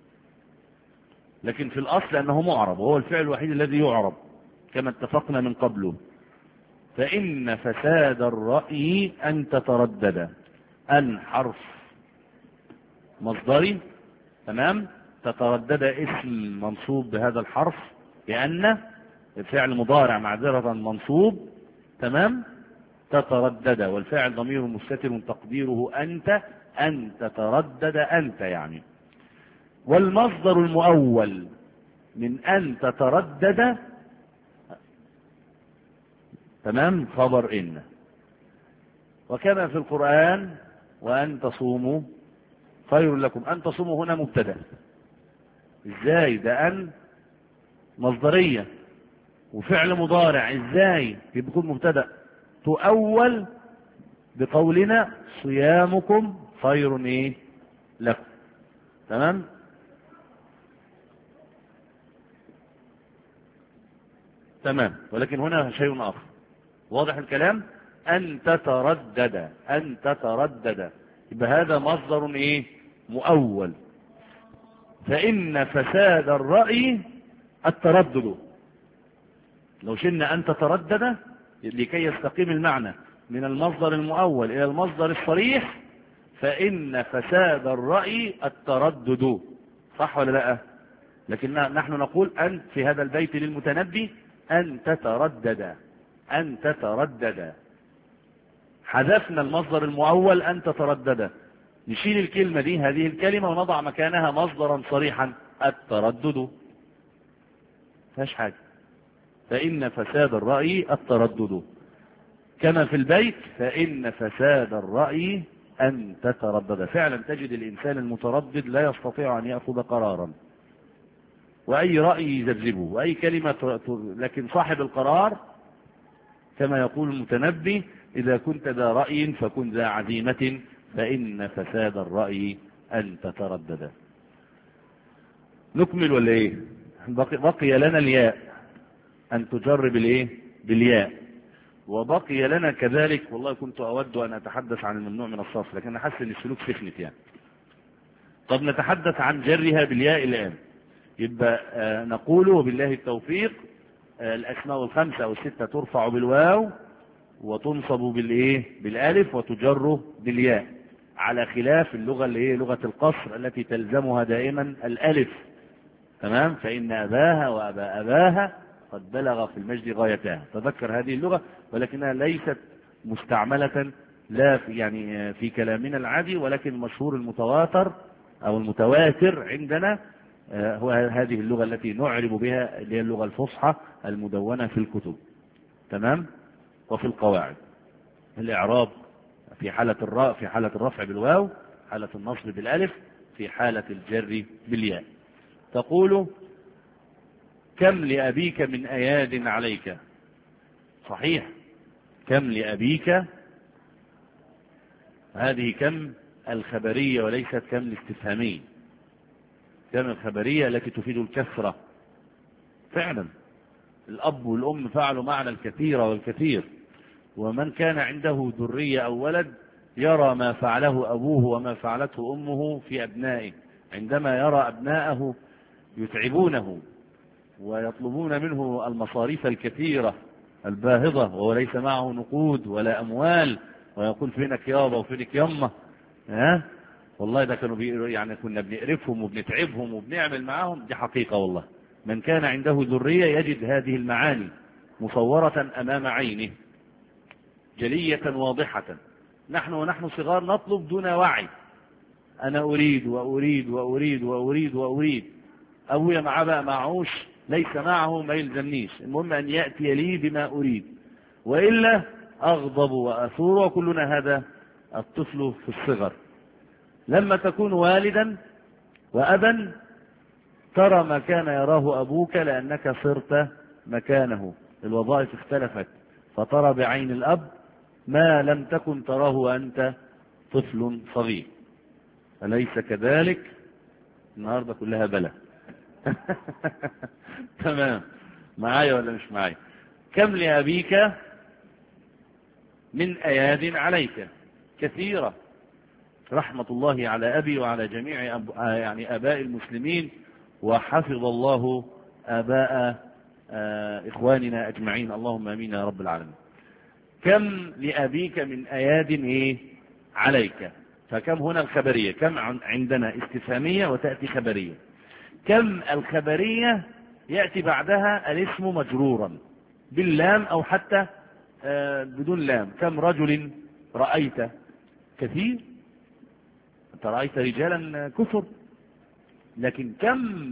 لكن في الأصل أنه معرب، وهو الفعل الوحيد الذي يعرب كما اتفقنا من قبله. فإن فساد الرأي أن تتردد. أن حرف مصدري، تمام، تتردد اسم منصوب بهذا الحرف، لأن الفعل مضارع معذرة منصوب، تمام. تتردد، والفاعل ضمير مستتر تقديره أنت، أن تتردد أنت يعني. والمصدر المؤول من أن تتردد، تمام، خبر إن. وكما في القرآن وأن تصوموا خير لكم. أن تصوموا هنا مبتدأ. إزاي ده؟ أن مصدرية وفعل مضارع، إزاي بيكون مبتدأ؟ تؤول بقولنا صيامكم خير إيه لكم. تمام. تمام. ولكن هنا شيء آخر. واضح الكلام؟ أن تتردد، أن تتردد، يبقى هذا مصدر إيه؟ مؤول. فإن فساد الرأي التردد. لو شلنا أن تتردد لكي يستقيم المعنى من المصدر المؤول إلى المصدر الصريح، فإن فساد الرأي التردد. صح ولا لا؟ لكن نحن نقول أن في هذا البيت للمتنبي أن تتردد، أن تتردد. حذفنا المصدر المؤول أن تتردد، نشيل الكلمة دي، هذه الكلمة، ونضع مكانها مصدرا صريحا التردد. فاش حاجة. فإن فساد الرأي التردد، كما في البيت فإن فساد الرأي أن تتردد. فعلا تجد الإنسان المتردد لا يستطيع أن يأخذ قرارا، وأي رأي يذبذبه، وأي كلمة، لكن صاحب القرار كما يقول المتنبي: إذا كنت ذا رأي فكن ذا عزيمة، فإن فساد الرأي أن تتردد. نكمل ولا إيه؟ بقي, بقي لنا الياء، أن تجرب الإيه؟ بالياء. وبقي لنا كذلك، والله كنت أود أن أتحدث عن الممنوع من الصرف، لكن أحس أن السلوك سخنت يعني. طب نتحدث عن جرها بالياء الآن. يبقى آه نقول وبالله التوفيق: آه الأسماء الخمسة أو الستة ترفع بالواو وتنصب بالإيه؟ بالألف، وتجر بالياء، على خلاف اللغة اللي هي لغة القصر التي تلزمها دائما الألف. تمام. فإن أباها وأبا أباها قد بلغ في المجد غايتها. تذكر هذه اللغة، ولكنها ليست مستعملة لا في يعني في كلامنا العادي، ولكن مشهور المتواتر أو المتواتر عندنا هو هذه اللغة التي نعرب بها، اللي هي اللغة الفصحى المدونة في الكتب. تمام. وفي القواعد الإعراب في حالة الراء، في حالة الرفع بالواو، حالة النصب بالألف، في حالة الجر بالياء. تقول: كم لأبيك من أياد عليك. صحيح، كم لأبيك، هذه كم الخبرية وليست كم الاستفهامية. كم الخبرية التي تفيد الكثرة. فعلا الأب والأم فعلوا معنا الكثير والكثير، ومن كان عنده ذرية أو ولد يرى ما فعله أبوه وما فعلته أمه في أبنائه، عندما يرى أبناءه يتعبونه ويطلبون منه المصاريف الكثيرة الباهظة وهو ليس معه نقود ولا أموال، ويقول: فينك يابا وفينك يمه. ها والله ده كانوا يعني كنا بنقرفهم وبنتعبهم وبنعمل معهم. دي حقيقة والله. من كان عنده ذرية يجد هذه المعاني مصورة أمام عينه جلية واضحة. نحن ونحن صغار نطلب دون وعي. أنا أريد وأريد وأريد وأريد وأريد. أبويا معاه بقى معوش، ليس معه ما يلزمنيش، المهم أن يأتي لي بما أريد، وإلا أغضب وأثور. وكلنا هذا الطفل في الصغر. لما تكون والدا وأبا ترى ما كان يراه أبوك، لأنك صرت مكانه، الوظائف اختلفت، فترى بعين الأب ما لم تكن تراه وأنت طفل صغير. أليس كذلك؟ النهاردة كلها بلا. تمام. معايا ولا مش معايا؟ كم لأبيك من أياد عليك. كثيرة. رحمة الله على أبي وعلى جميع أب... يعني آباء المسلمين، وحفظ الله آباء إخواننا أجمعين، اللهم آمين يا رب العالمين. كم لأبيك من أياد إيه عليك. فكم هنا الخبرية، كم عندنا استفهامية وتأتي خبرية. كم الخبرية يأتي بعدها الاسم مجرورا باللام أو حتى بدون لام. كم رجل رأيت. كثير، أنت رأيت رجالا كثر. لكن كم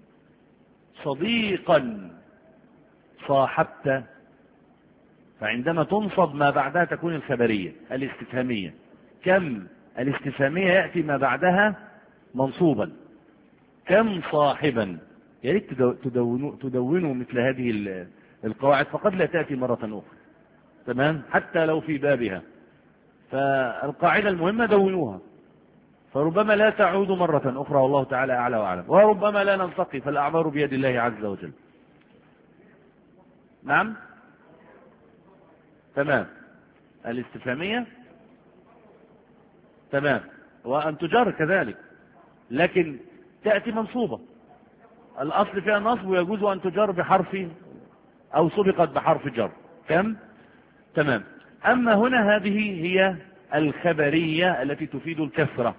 صديقا صاحبت، فعندما تنصب ما بعدها تكون الخبرية الاستفهامية. كم الاستفهامية يأتي ما بعدها منصوبا. كم صاحبا. يا ريت تدونوا تدونوا مثل هذه القواعد، فقد لا تأتي مرة أخرى. تمام. حتى لو في بابها، فالقاعدة المهمة دونوها. فربما لا تعود مرة أخرى والله تعالى أعلى وأعلم، وربما لا نلتقي، فالأعمار بيد الله عز وجل. نعم تمام. الاستفهامية تمام، وأن تجر كذلك، لكن تأتي منصوبة، الأصل فيها نصب، ويجوز أن تجر بحرف أو سبقت بحرف جر. كم؟ تمام. أما هنا هذه هي الخبرية التي تفيد الكثرة.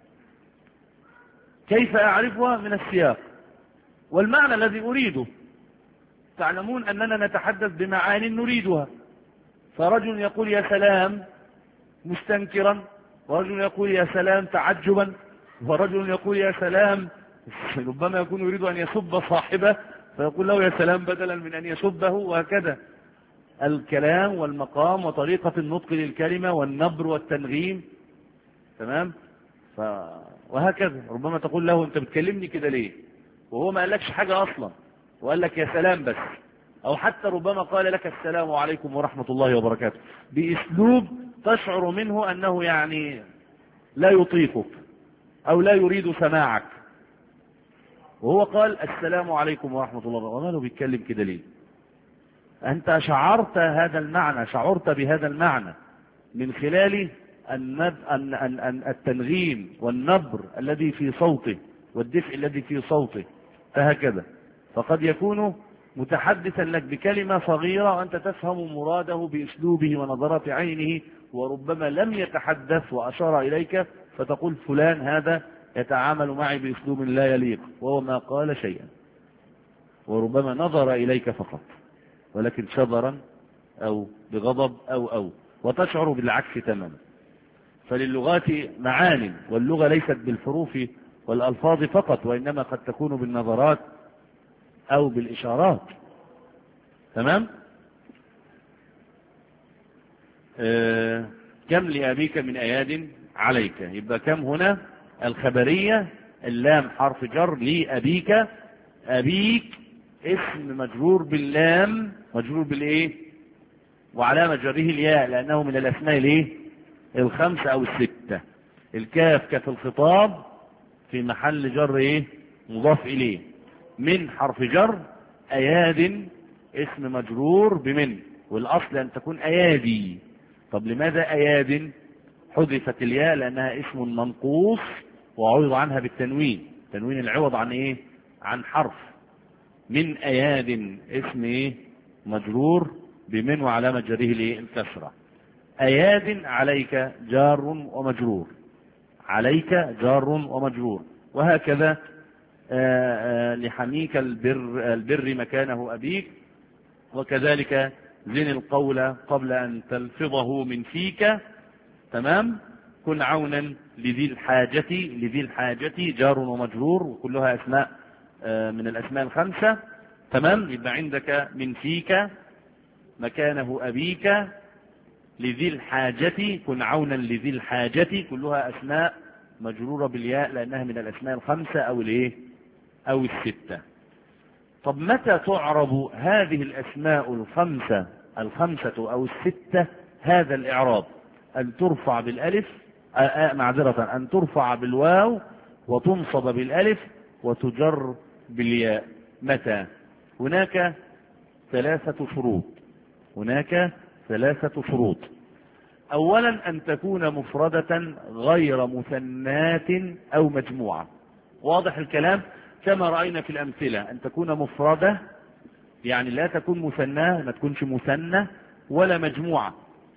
كيف أعرفها؟ من السياق والمعنى الذي أريده. تعلمون أننا نتحدث بمعان نريدها، فرجل يقول يا سلام مستنكرا، ورجل يقول يا سلام تعجبا، ورجل يقول يا سلام، ربما يكون يريد أن يسب صاحبه فيقول له يا سلام بدلا من أن يسبه، وهكذا الكلام والمقام وطريقة النطق للكلمة والنبر والتنغيم. تمام. ف... وهكذا ربما تقول له أنت بتكلمني كده ليه، وهو ما قالكش حاجة أصلا، وقال لك يا سلام بس، أو حتى ربما قال لك السلام عليكم ورحمة الله وبركاته بأسلوب تشعر منه أنه يعني لا يطيقك أو لا يريد سماعك، وهو قال السلام عليكم ورحمة الله وبركاته، وما له بيتكلم كده ليه؟ أنت شعرت هذا المعنى، شعرت بهذا المعنى من خلال التنغيم والنبر الذي في صوته والدفء الذي في صوته، فهكذا. فقد يكون متحدثا لك بكلمة صغيرة وأنت تفهم مراده بأسلوبه ونظرات عينه، وربما لم يتحدث وأشار إليك فتقول فلان هذا يتعامل معي بأسلوب لا يليق، وهو ما قال شيئا، وربما نظر إليك فقط ولكن شذرا أو بغضب أو أو وتشعر بالعكس تماما. فللغات معان، واللغة ليست بالحروف والألفاظ فقط، وإنما قد تكون بالنظرات أو بالإشارات. تمام. آه كم لأبيك من أياد عليك، يبقى كم هنا الخبرية، اللام حرف جر، لأبيك، أبيك اسم مجرور باللام، مجرور بالإيه؟ وعلامة جره الياء لأنه من الأسماء الإيه؟ الخمسة أو الستة. الكاف كاف الخطاب في محل جر إيه؟ مضاف إليه. من حرف جر، أياد اسم مجرور بمن، والأصل أن تكون أيادي. طب لماذا أياد؟ حذفت الياء لأنها اسم منقوص وعوض عنها بالتنوين، تنوين العوض عن إيه؟ عن حرف. من أياد اسم إيه؟ مجرور بمن وعلامة جره الإيه؟ الكسرة. أياد عليك جار ومجرور، عليك جار ومجرور، وهكذا آآ آآ لحميك البر, البر مكانه أبيك، وكذلك زن القول قبل أن تلفظه من فيك. تمام. كن عونا لذي الحاجة، لذي الحاجة جار ومجرور، وكلها أسماء من الأسماء الخمسة. تمام. يبقى عندك من فيك مكانه أبيك، لذي الحاجة كن عونا لذي الحاجة، كلها أسماء مجرورة بالياء لأنها من الأسماء الخمسة أو الإيه؟ أو الستة. طب متى تعرب هذه الأسماء الخمسة الخمسة أو الستة هذا الإعراب؟ أن ترفع بالألف، معذرة أن ترفع بالواو وتنصب بالألف وتجر بالياء. متى؟ هناك ثلاثة شروط، هناك ثلاثة شروط. أولا أن تكون مفردة غير مثناة أو مجموعة. واضح الكلام؟ كما رأينا في الأمثلة، أن تكون مفردة يعني لا تكون مثناة، ما تكونش مثنى ولا مجموعة.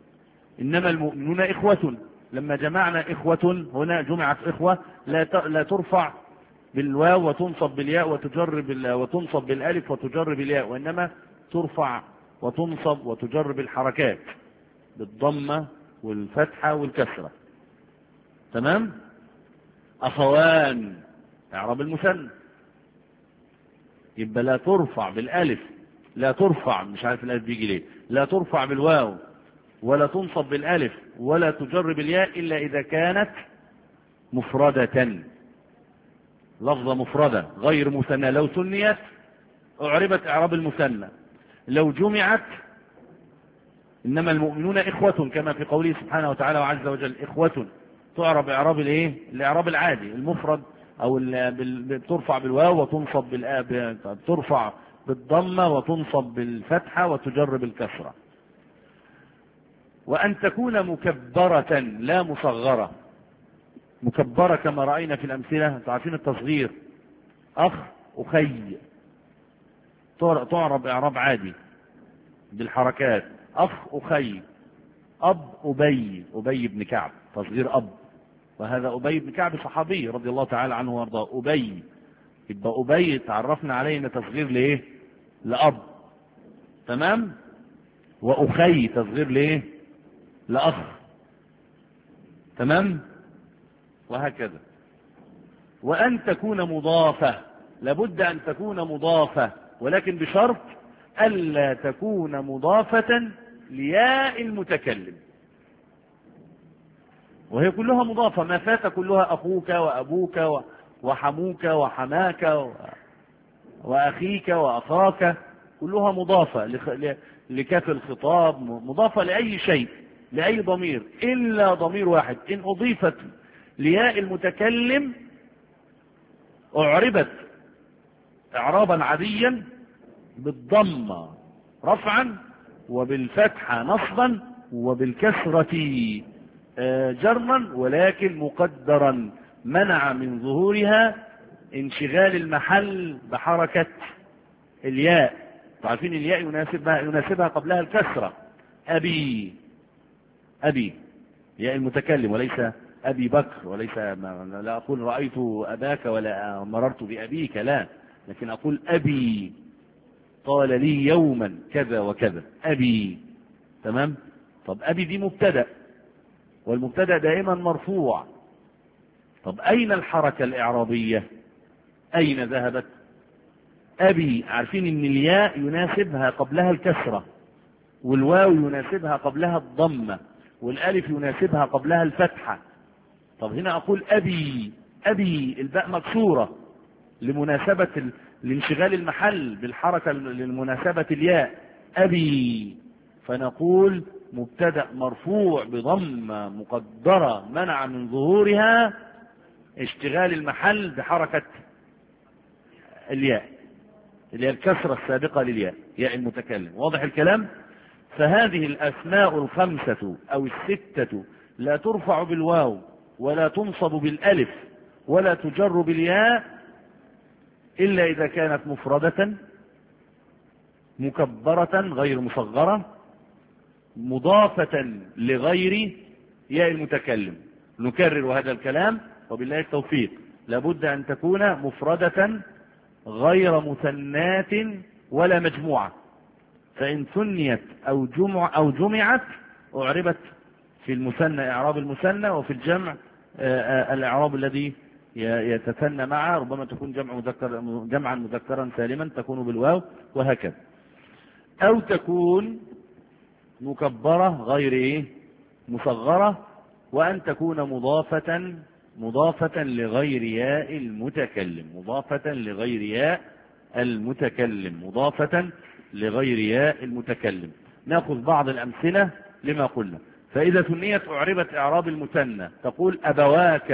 إنما المؤمنون إخوة، لما جمعنا إخوة هنا جمعت إخوة لا لا ترفع بالواو وتنصب بالياء وتجر بال وتنصب بالألف وتجر بالياء، وإنما ترفع وتنصب وتجر بالحركات، بالضمة والفتحة والكسرة. تمام. أخوان إعراب المثنى، يبقى لا ترفع بالألف، لا ترفع، مش عارف الألف بيجي ليه، لا ترفع بالواو ولا تنصب بالألف ولا تجر بالياء إلا إذا كانت مفردة، لفظة مفردة غير مثنى. لو ثنيت أعربت إعراب المثنى، لو جمعت إنما المؤمنون إخوة كما في قوله سبحانه وتعالى وعز وجل إخوة. تعرب إعراب الإيه؟ الإعراب العادي المفرد، أو ترفع بالواو وتنصب بالآ، ترفع بالضمة وتنصب بالفتحة وتجر بالكسرة. وأن تكون مكبرة لا مصغرة. مكبرة كما رأينا في الأمثلة، تعرفين التصغير، أخ أخي، تعرب إعراب عادي بالحركات، أخ أخي. أب أبي، أبي بن كعب تصغير أب، وهذا أبي بن كعب صحابي رضي الله تعالى عنه وارضاه. أبي، يبقى أبي تعرفنا عليه ان تصغير لإيه؟ لأب، تمام. وأخي تصغير لإيه؟ لأخ، تمام، وهكذا. وأن تكون مضافة، لابد أن تكون مضافة، ولكن بشرط ألا تكون مضافة لياء المتكلم، وهي كلها مضافة، ما فات كلها أخوك وأبوك وحموك وحماك وأخيك وأخاك، كلها مضافة لكاف الخطاب، مضافة لأي شيء، لأي ضمير، إلا ضمير واحد إن أضيفت لياء المتكلم أعربت إعرابا عاديا بالضمة رفعا، وبالفتحة نصبا، وبالكسرة جرا، ولكن مقدرا منع من ظهورها انشغال المحل بحركة الياء. تعرفين الياء يناسبها, يناسبها قبلها الكسرة. أبي، أبي ياء المتكلم، وليس أبي بكر، وليس لا أقول رأيت أباك ولا مررت بأبيك، لا، لكن أقول أبي قال لي يوما كذا وكذا، أبي، تمام. طب أبي دي مبتدأ، والمبتدأ دائما مرفوع. طب أين الحركة الإعرابية؟ أين ذهبت؟ أبي، عارفين إن الياء يناسبها قبلها الكسرة، والواو يناسبها قبلها الضمة، والألف يناسبها قبلها الفتحة. طب هنا أقول أبي، أبي الباء مكسورة لمناسبة لانشغال المحل بالحركة لمناسبة الياء، أبي، فنقول مبتدأ مرفوع بضمة مقدرة منع من ظهورها اشتغال المحل بحركة الياء، اللي هي الكسرة السابقة للياء، ياء المتكلم. واضح الكلام؟ فهذه الأسماء الخمسة أو الستة لا ترفع بالواو، ولا تنصب بالألف، ولا تجر بالياء، إلا إذا كانت مفردة مكبرة غير مصغرة مضافة لغير ياء المتكلم. نكرر هذا الكلام وبالله التوفيق. لابد أن تكون مفردة غير مثنات ولا مجموعة، فإن ثنيت أو جمع أو جمعت أعربت في المثنى إعراب المثنى، وفي الجمع الإعراب الذي يتثنى معه، ربما تكون جمع مذكر جمعا مذكرا سالما تكون بالواو، وهكذا. أو تكون مكبرة غير إيه؟ مصغرة، وأن تكون مضافة مضافة لغير ياء المتكلم، مضافة لغير ياء المتكلم، مضافة لغير ياء المتكلم. نأخذ بعض الأمثلة لما قلنا. فإذا ثنيت أعربت إعراب المثنى، تقول أبواك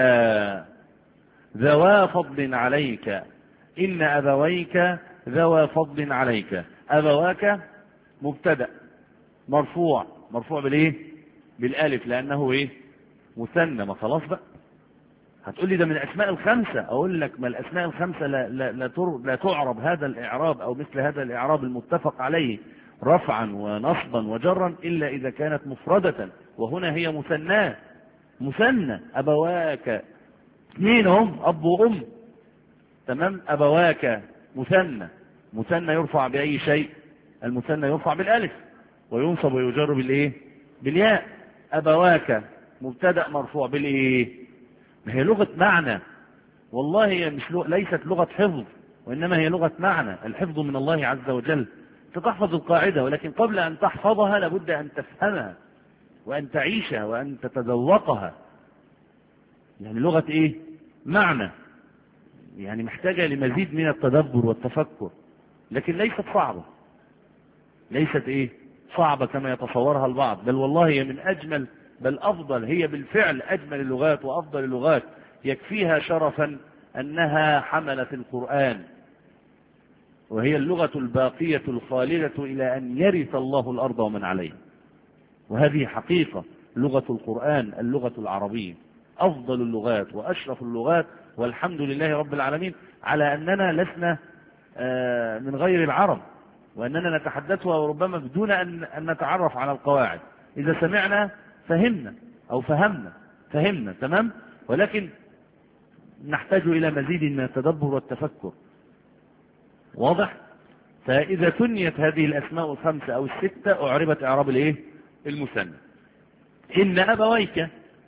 ذوا فضل عليك، إن أبويك ذوا فضل عليك. أبواك مبتدأ مرفوع، مرفوع بالإيه؟ بالألف، لأنه إيه؟ مثنى. ما خلاص بقى، هتقول لي ده من الأسماء الخمسة، أقول لك ما الأسماء الخمسة لا, لا, لا, لا تعرب هذا الإعراب أو مثل هذا الإعراب المتفق عليه رفعا ونصبا وجرا إلا إذا كانت مفردة، وهنا هي مثنى. مثنى أبواك اثنين هم، أب وأم، تمام. أبواك مثنى، مثنى يرفع بأي شيء؟ المثنى يرفع بالألف، وينصب ويجر بالإيه؟ بالياء. أبواك مبتدأ مرفوع بالإيه؟ ما هي لغة معنى، والله هي مش لغة، ليست لغة حفظ، وإنما هي لغة معنى. الحفظ من الله عز وجل، تحفظ القاعدة، ولكن قبل أن تحفظها لابد أن تفهمها وأن تعيشها وأن تتذوقها. يعني لغة إيه؟ معنى، يعني محتاجة لمزيد من التدبر والتفكر، لكن ليست صعبة، ليست إيه؟ صعبة كما يتصورها البعض، بل والله هي من أجمل بل أفضل، هي بالفعل أجمل اللغات وأفضل اللغات، يكفيها شرفا أنها حملت القرآن، وهي اللغة الباقية الخالدة إلى أن يرث الله الأرض ومن عليها. وهذه حقيقة، لغة القرآن اللغة العربية أفضل اللغات وأشرف اللغات، والحمد لله رب العالمين على أننا لسنا من غير العرب، وأننا نتحدثها وربما بدون أن نتعرف على القواعد. إذا سمعنا فهمنا أو فهمنا فهمنا تمام، ولكن نحتاج إلى مزيد من التدبر والتفكر. واضح؟ فإذا ثنيت هذه الأسماء الخمسة أو الستة أعربت إعراب الإيه؟ المثنى. إن أبويك،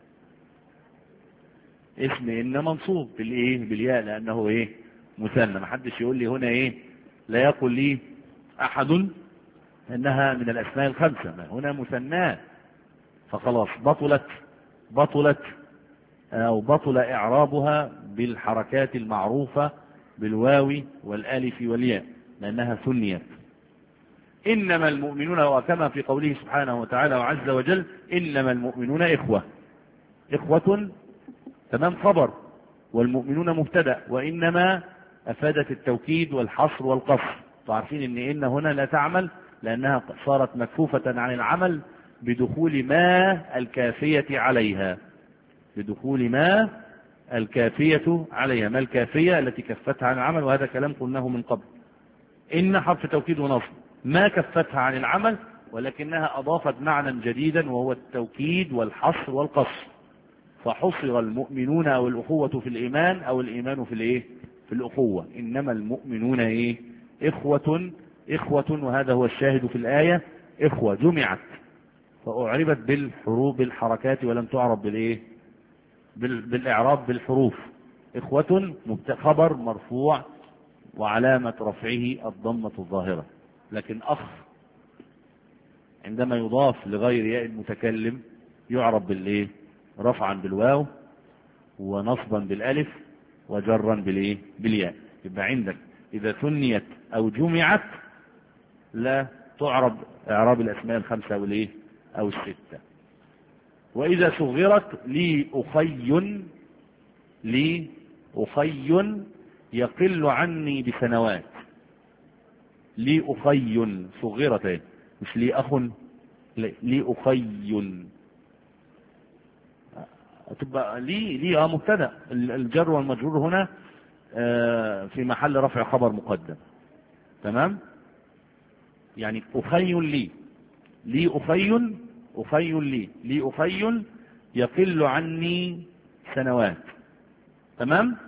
اسم إن منصوب بالإيه؟ بالياء، لأنه إيه؟ مثنى. ما حدش يقول لي هنا إيه؟ لا يقول لي أحد إنها من الأسماء الخمسة، ما هنا مثنى، فخلاص بطلت بطلت أو بطل إعرابها بالحركات المعروفة بالواو والالف والياء لأنها ثنيت. إنما المؤمنون، وكما في قوله سبحانه وتعالى وعز وجل إنما المؤمنون إخوة، إخوة تمام خبر، والمؤمنون مبتدأ، وإنما أفادت التوكيد والحصر والقصر. تعرفين إن إن هنا لا تعمل لأنها صارت مكفوفة عن العمل بدخول ما الكافية عليها، بدخول ما الكافية عليها، ما الكافية التي كفتها عن العمل، وهذا كلام قلناه من قبل. إن حرف توكيد ونصب، ما كفتها عن العمل ولكنها أضافت معنى جديدا وهو التوكيد والحصر والقصر، فحصر المؤمنون أو الأخوة في الإيمان أو الإيمان في الإيه؟ في الأخوة. إنما المؤمنون إيه؟ إخوة، إخوة، وهذا هو الشاهد في الآية، إخوة جمعت فأعربت بالحروف بالحركات ولم تعرب بالإيه؟ بالإعراب بالحروف. إخوة خبر مرفوع وعلامة رفعه الضمة الظاهرة، لكن أخ عندما يضاف لغير ياء المتكلم يعرب بالإيه؟ رفعا بالواو ونصبا بالألف وجرا بالإيه؟ بالياء. يبقى عندك إذا ثنيت أو جمعت لا تعرب إعراب الأسماء الخمسة أو الإيه؟ أو الستة. وإذا صغرت لي أخي، لي أخي يقل عني بسنوات، لي أخي صغرت، مش لي أخ، لي أخي تبقى لي لي اه مبتدا، الجر والمجرور هنا آه في محل رفع خبر مقدم، تمام. يعني أخي لي، لي أخي، أخي لي، لي أخي يقل عني سنوات، تمام.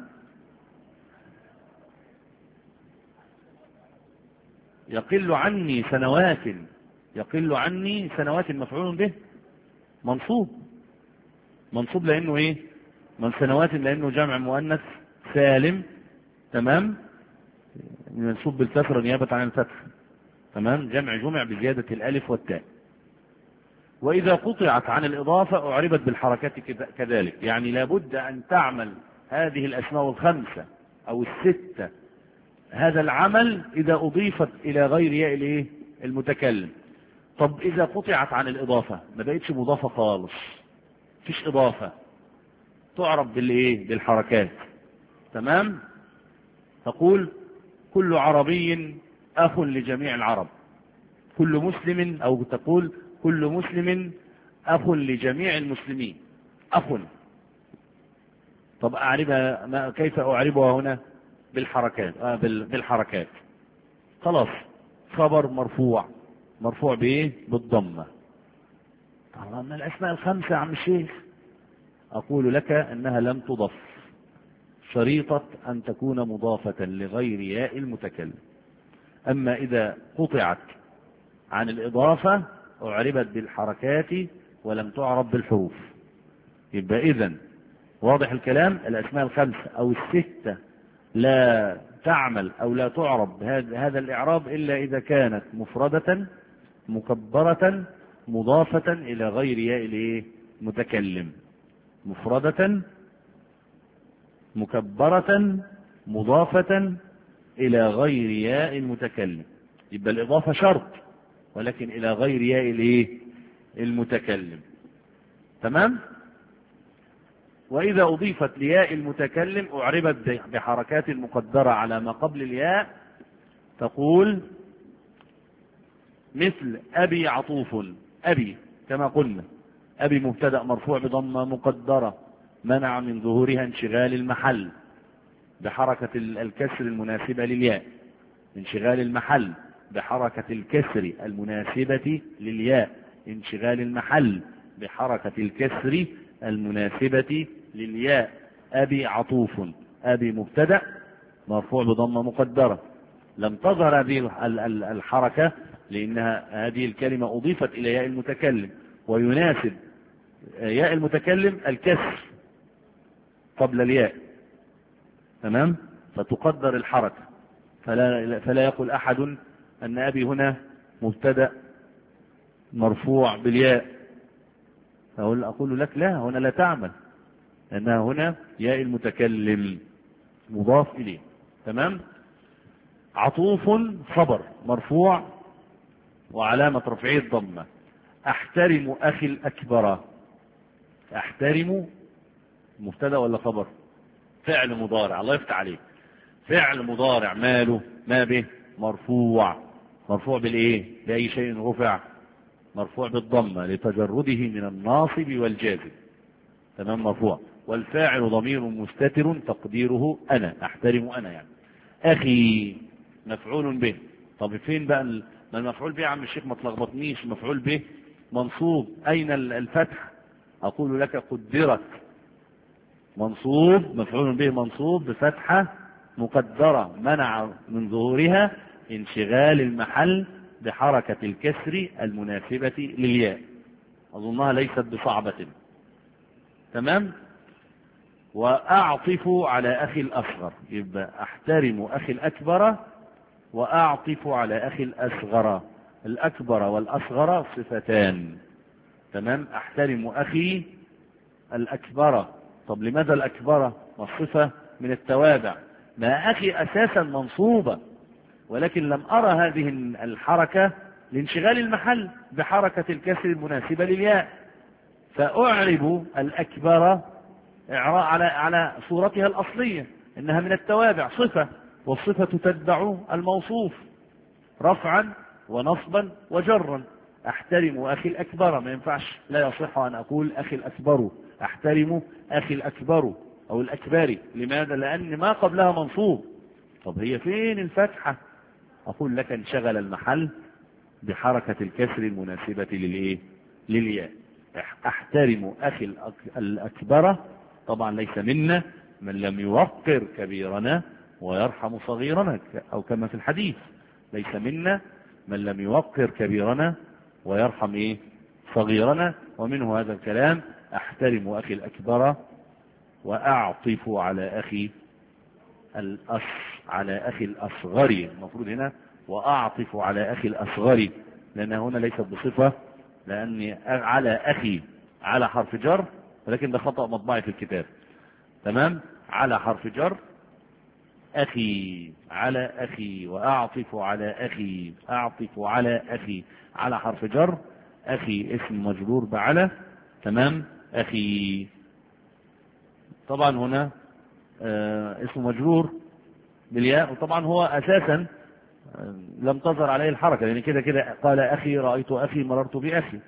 يقل عني سنوات، يقل عني سنوات مفعول به منصوب، منصوب لأنه إيه؟ من سنوات لأنه جمع مؤنث سالم، تمام، منصوب بالكسر نيابة عن الفتح، تمام، جمع جمع بزيادة الألف والتاء. وإذا قطعت عن الإضافة أعربت بالحركات كذلك، يعني لابد أن تعمل هذه الأسماء الخمسة أو الستة هذا العمل إذا أضيفت إلى غير ياء الإيه؟ المتكلم. طب إذا قطعت عن الإضافة ما بقتش مضافة خالص، فيش إضافة، تعرب بالإيه؟ بالحركات، تمام. تقول كل عربي أخ لجميع العرب، كل مسلم، أو تقول كل مسلم أخ لجميع المسلمين، أخ. طب أعربها كيف أعربها هنا؟ بالحركات، آه بالحركات، خلاص. خبر مرفوع، مرفوع بإيه؟ بالضمة. طبعا من الأسماء الخمسة يا عم الشيخ، أقول لك أنها لم تضف، شريطة أن تكون مضافة لغير ياء المتكلم. أما إذا قطعت عن الإضافة أعربت بالحركات ولم تعرب بالحروف. يبقى إذن واضح الكلام، الأسماء الخمسة أو الستة لا تعمل أو لا تعرب هذا الإعراب إلا إذا كانت مفردة مكبرة مضافة إلى غير ياء المتكلم، مفردة مكبرة مضافة إلى غير ياء المتكلم. يبقى الإضافة شرط ولكن إلى غير ياء المتكلم. تمام. وإذا أضيفت لياء المتكلم أعربت بحركات مقدرة على ما قبل الياء، تقول مثل أبي عطوف. أبي كما قلنا، أبي مبتدأ مرفوع بضمة مقدرة منع من ظهورها انشغال المحل بحركة الكسر المناسبة للياء، انشغال المحل بحركة الكسر المناسبة للياء، انشغال المحل بحركة الكسر المناسبة للياء. أبي عطوف، أبي مبتدأ مرفوع بضمة مقدرة لم تظهر هذه الحركة لأنها هذه الكلمة أضيفت إلى ياء المتكلم، ويناسب ياء المتكلم الكسر قبل الياء، تمام، فتقدر الحركة، فلا, فلا يقول أحد أن أبي هنا مبتدأ مرفوع بالياء، أقول, أقول لك لا، هنا لا تعمل، لأنها هنا ياء المتكلم مضاف إليه، تمام. عطوف خبر مرفوع وعلامة رفعه الضمة. أحترم أخي الأكبر. أحترم مبتدأ ولا خبر؟ فعل مضارع، الله يفتح عليك، فعل مضارع ماله ما به مرفوع، مرفوع بالإيه؟ بأي شيء رفع؟ مرفوع بالضمة لتجرده من الناصب والجازم، تمام، مرفوع. والفاعل ضمير مستتر تقديره أنا، أحترم أنا يعني. أخي مفعول به. طب فين بقى المفعول به يا عم الشيخ؟ ما تلخبطنيش، مفعول به منصوب، أين الفتح؟ أقول لك قدرت، منصوب، مفعول به منصوب بفتحة مقدرة منع من ظهورها انشغال المحل بحركة الكسر المناسبة للياء، أظنها ليست بصعبة، تمام. وأعطف على أخي الأصغر، يبقى أحترم أخي الأكبر وأعطف على أخي الأصغر. الأكبر والأصغر صفتان، تمام. أحترم أخي الأكبر. طب لماذا الأكبر؟ والصفة من التوابع، ما أخي أساسا منصوبة، ولكن لم أرى هذه الحركة لانشغال المحل بحركة الكسر المناسبة للياء، فأعرب الأكبر إعراء على على صورتها الأصلية، إنها من التوابع صفة، والصفة تتبع الموصوف رفعا ونصبا وجرا. أحترم أخي الأكبر، ما ينفعش، لا يصح أن أقول أخي الأكبر، أحترم أخي الأكبر أو الأكبر. لماذا؟ لأن ما قبلها منصوب. طب هي فين الفتحة؟ أقول لك انشغل المحل بحركة الكسر المناسبة للإيه؟ للياء. أحترم أخي الأكبر، طبعا ليس منا من لم يوقر كبيرنا ويرحم صغيرنا، أو كما في الحديث ليس منا من لم يوقر كبيرنا ويرحم إيه؟ صغيرنا. ومنه هذا الكلام، أحترم أخي الأكبر وأعطف على أخي الأص على أخي الأصغر، المفروض هنا وأعطف على أخي الأصغر، لأن هنا ليست بصفة، لأن على أخي على حرف جر، ولكن ده خطأ مطبعي في الكتاب، تمام. على حرف جر، أخي على أخي، وأعطف على أخي، أعطف على أخي، على حرف جر، أخي اسم مجرور بعلى، تمام. أخي طبعا هنا آه اسم مجرور بالياء، وطبعا هو أساسا آه لم تظهر عليه الحركة، لأن يعني كده كده قال أخي، رأيت أخي، مررت بأخي.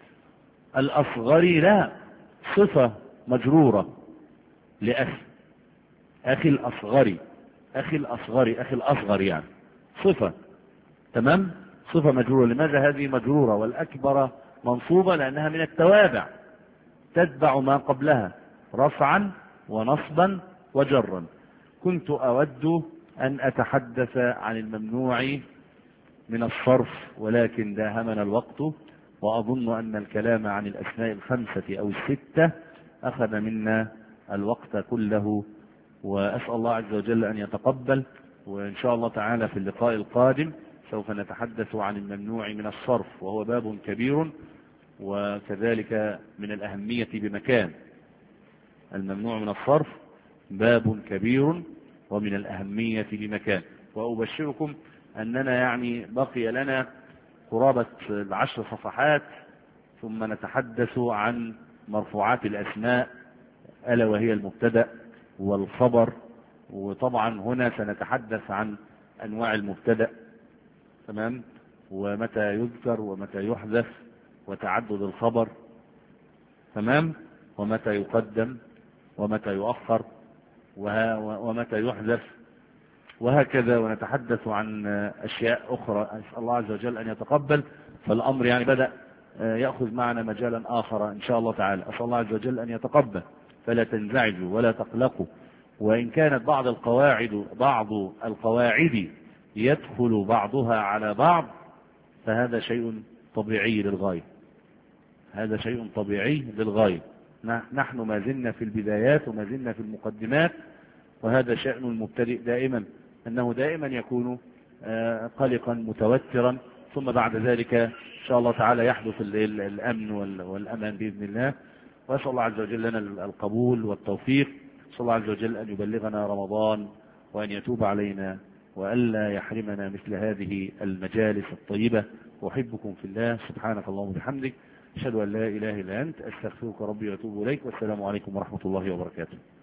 الأصغري لا، صفة مجرورة لأخي، أخي الأصغري، أخي الأصغري، أخي الأصغر يعني صفة، تمام، صفة مجرورة. لماذا هذه مجرورة؟ والأكبر منصوبة لأنها من التوابع تتبع ما قبلها رفعا ونصبا وجرا. كنت أود أن أتحدث عن الممنوع من الصرف، ولكن داهمنا الوقت، وأظن أن الكلام عن الأسماء الخمسة أو الستة أخذ منا الوقت كله، وأسأل الله عز وجل أن يتقبل. وإن شاء الله تعالى في اللقاء القادم سوف نتحدث عن الممنوع من الصرف، وهو باب كبير وكذلك من الأهمية بمكان. الممنوع من الصرف باب كبير ومن الأهمية بمكان، وأبشركم أننا يعني بقي لنا قرابة العشر صفحات ثم نتحدث عن مرفوعات الأسماء، ألا وهي المبتدأ والخبر. وطبعا هنا سنتحدث عن أنواع المبتدأ، تمام، ومتى يذكر ومتى يحذف، وتعدد الخبر، تمام، ومتى يقدم ومتى يؤخر ومتى يحذف، وهكذا. ونتحدث عن أشياء أخرى أسأل الله عز وجل أن يتقبل. فالأمر يعني بدأ يأخذ معنا مجالا آخر إن شاء الله تعالى. أسأل الله عز وجل أن يتقبل، فلا تنزعجوا ولا تقلقوا. وإن كانت بعض القواعد بعض القواعد يدخل بعضها على بعض، فهذا شيء طبيعي للغاية، هذا شيء طبيعي للغاية. نحن ما زلنا في البدايات وما زلنا في المقدمات، وهذا شأن المبتدئ دائما، أنه دائما يكون قلقا متوترا، ثم بعد ذلك إن شاء الله تعالى يحدث الأمن والأمان بإذن الله. وأسأل الله عز وجل لنا القبول والتوفيق. أسأل الله عز وجل أن يبلغنا رمضان وأن يتوب علينا وألا يحرمنا مثل هذه المجالس الطيبة. أحبكم في الله. سبحانك اللهم وبحمدك، أشهد أن لا إله إلا أنت، أستغفرك ربي وأتوب إليك. والسلام عليكم ورحمة الله وبركاته.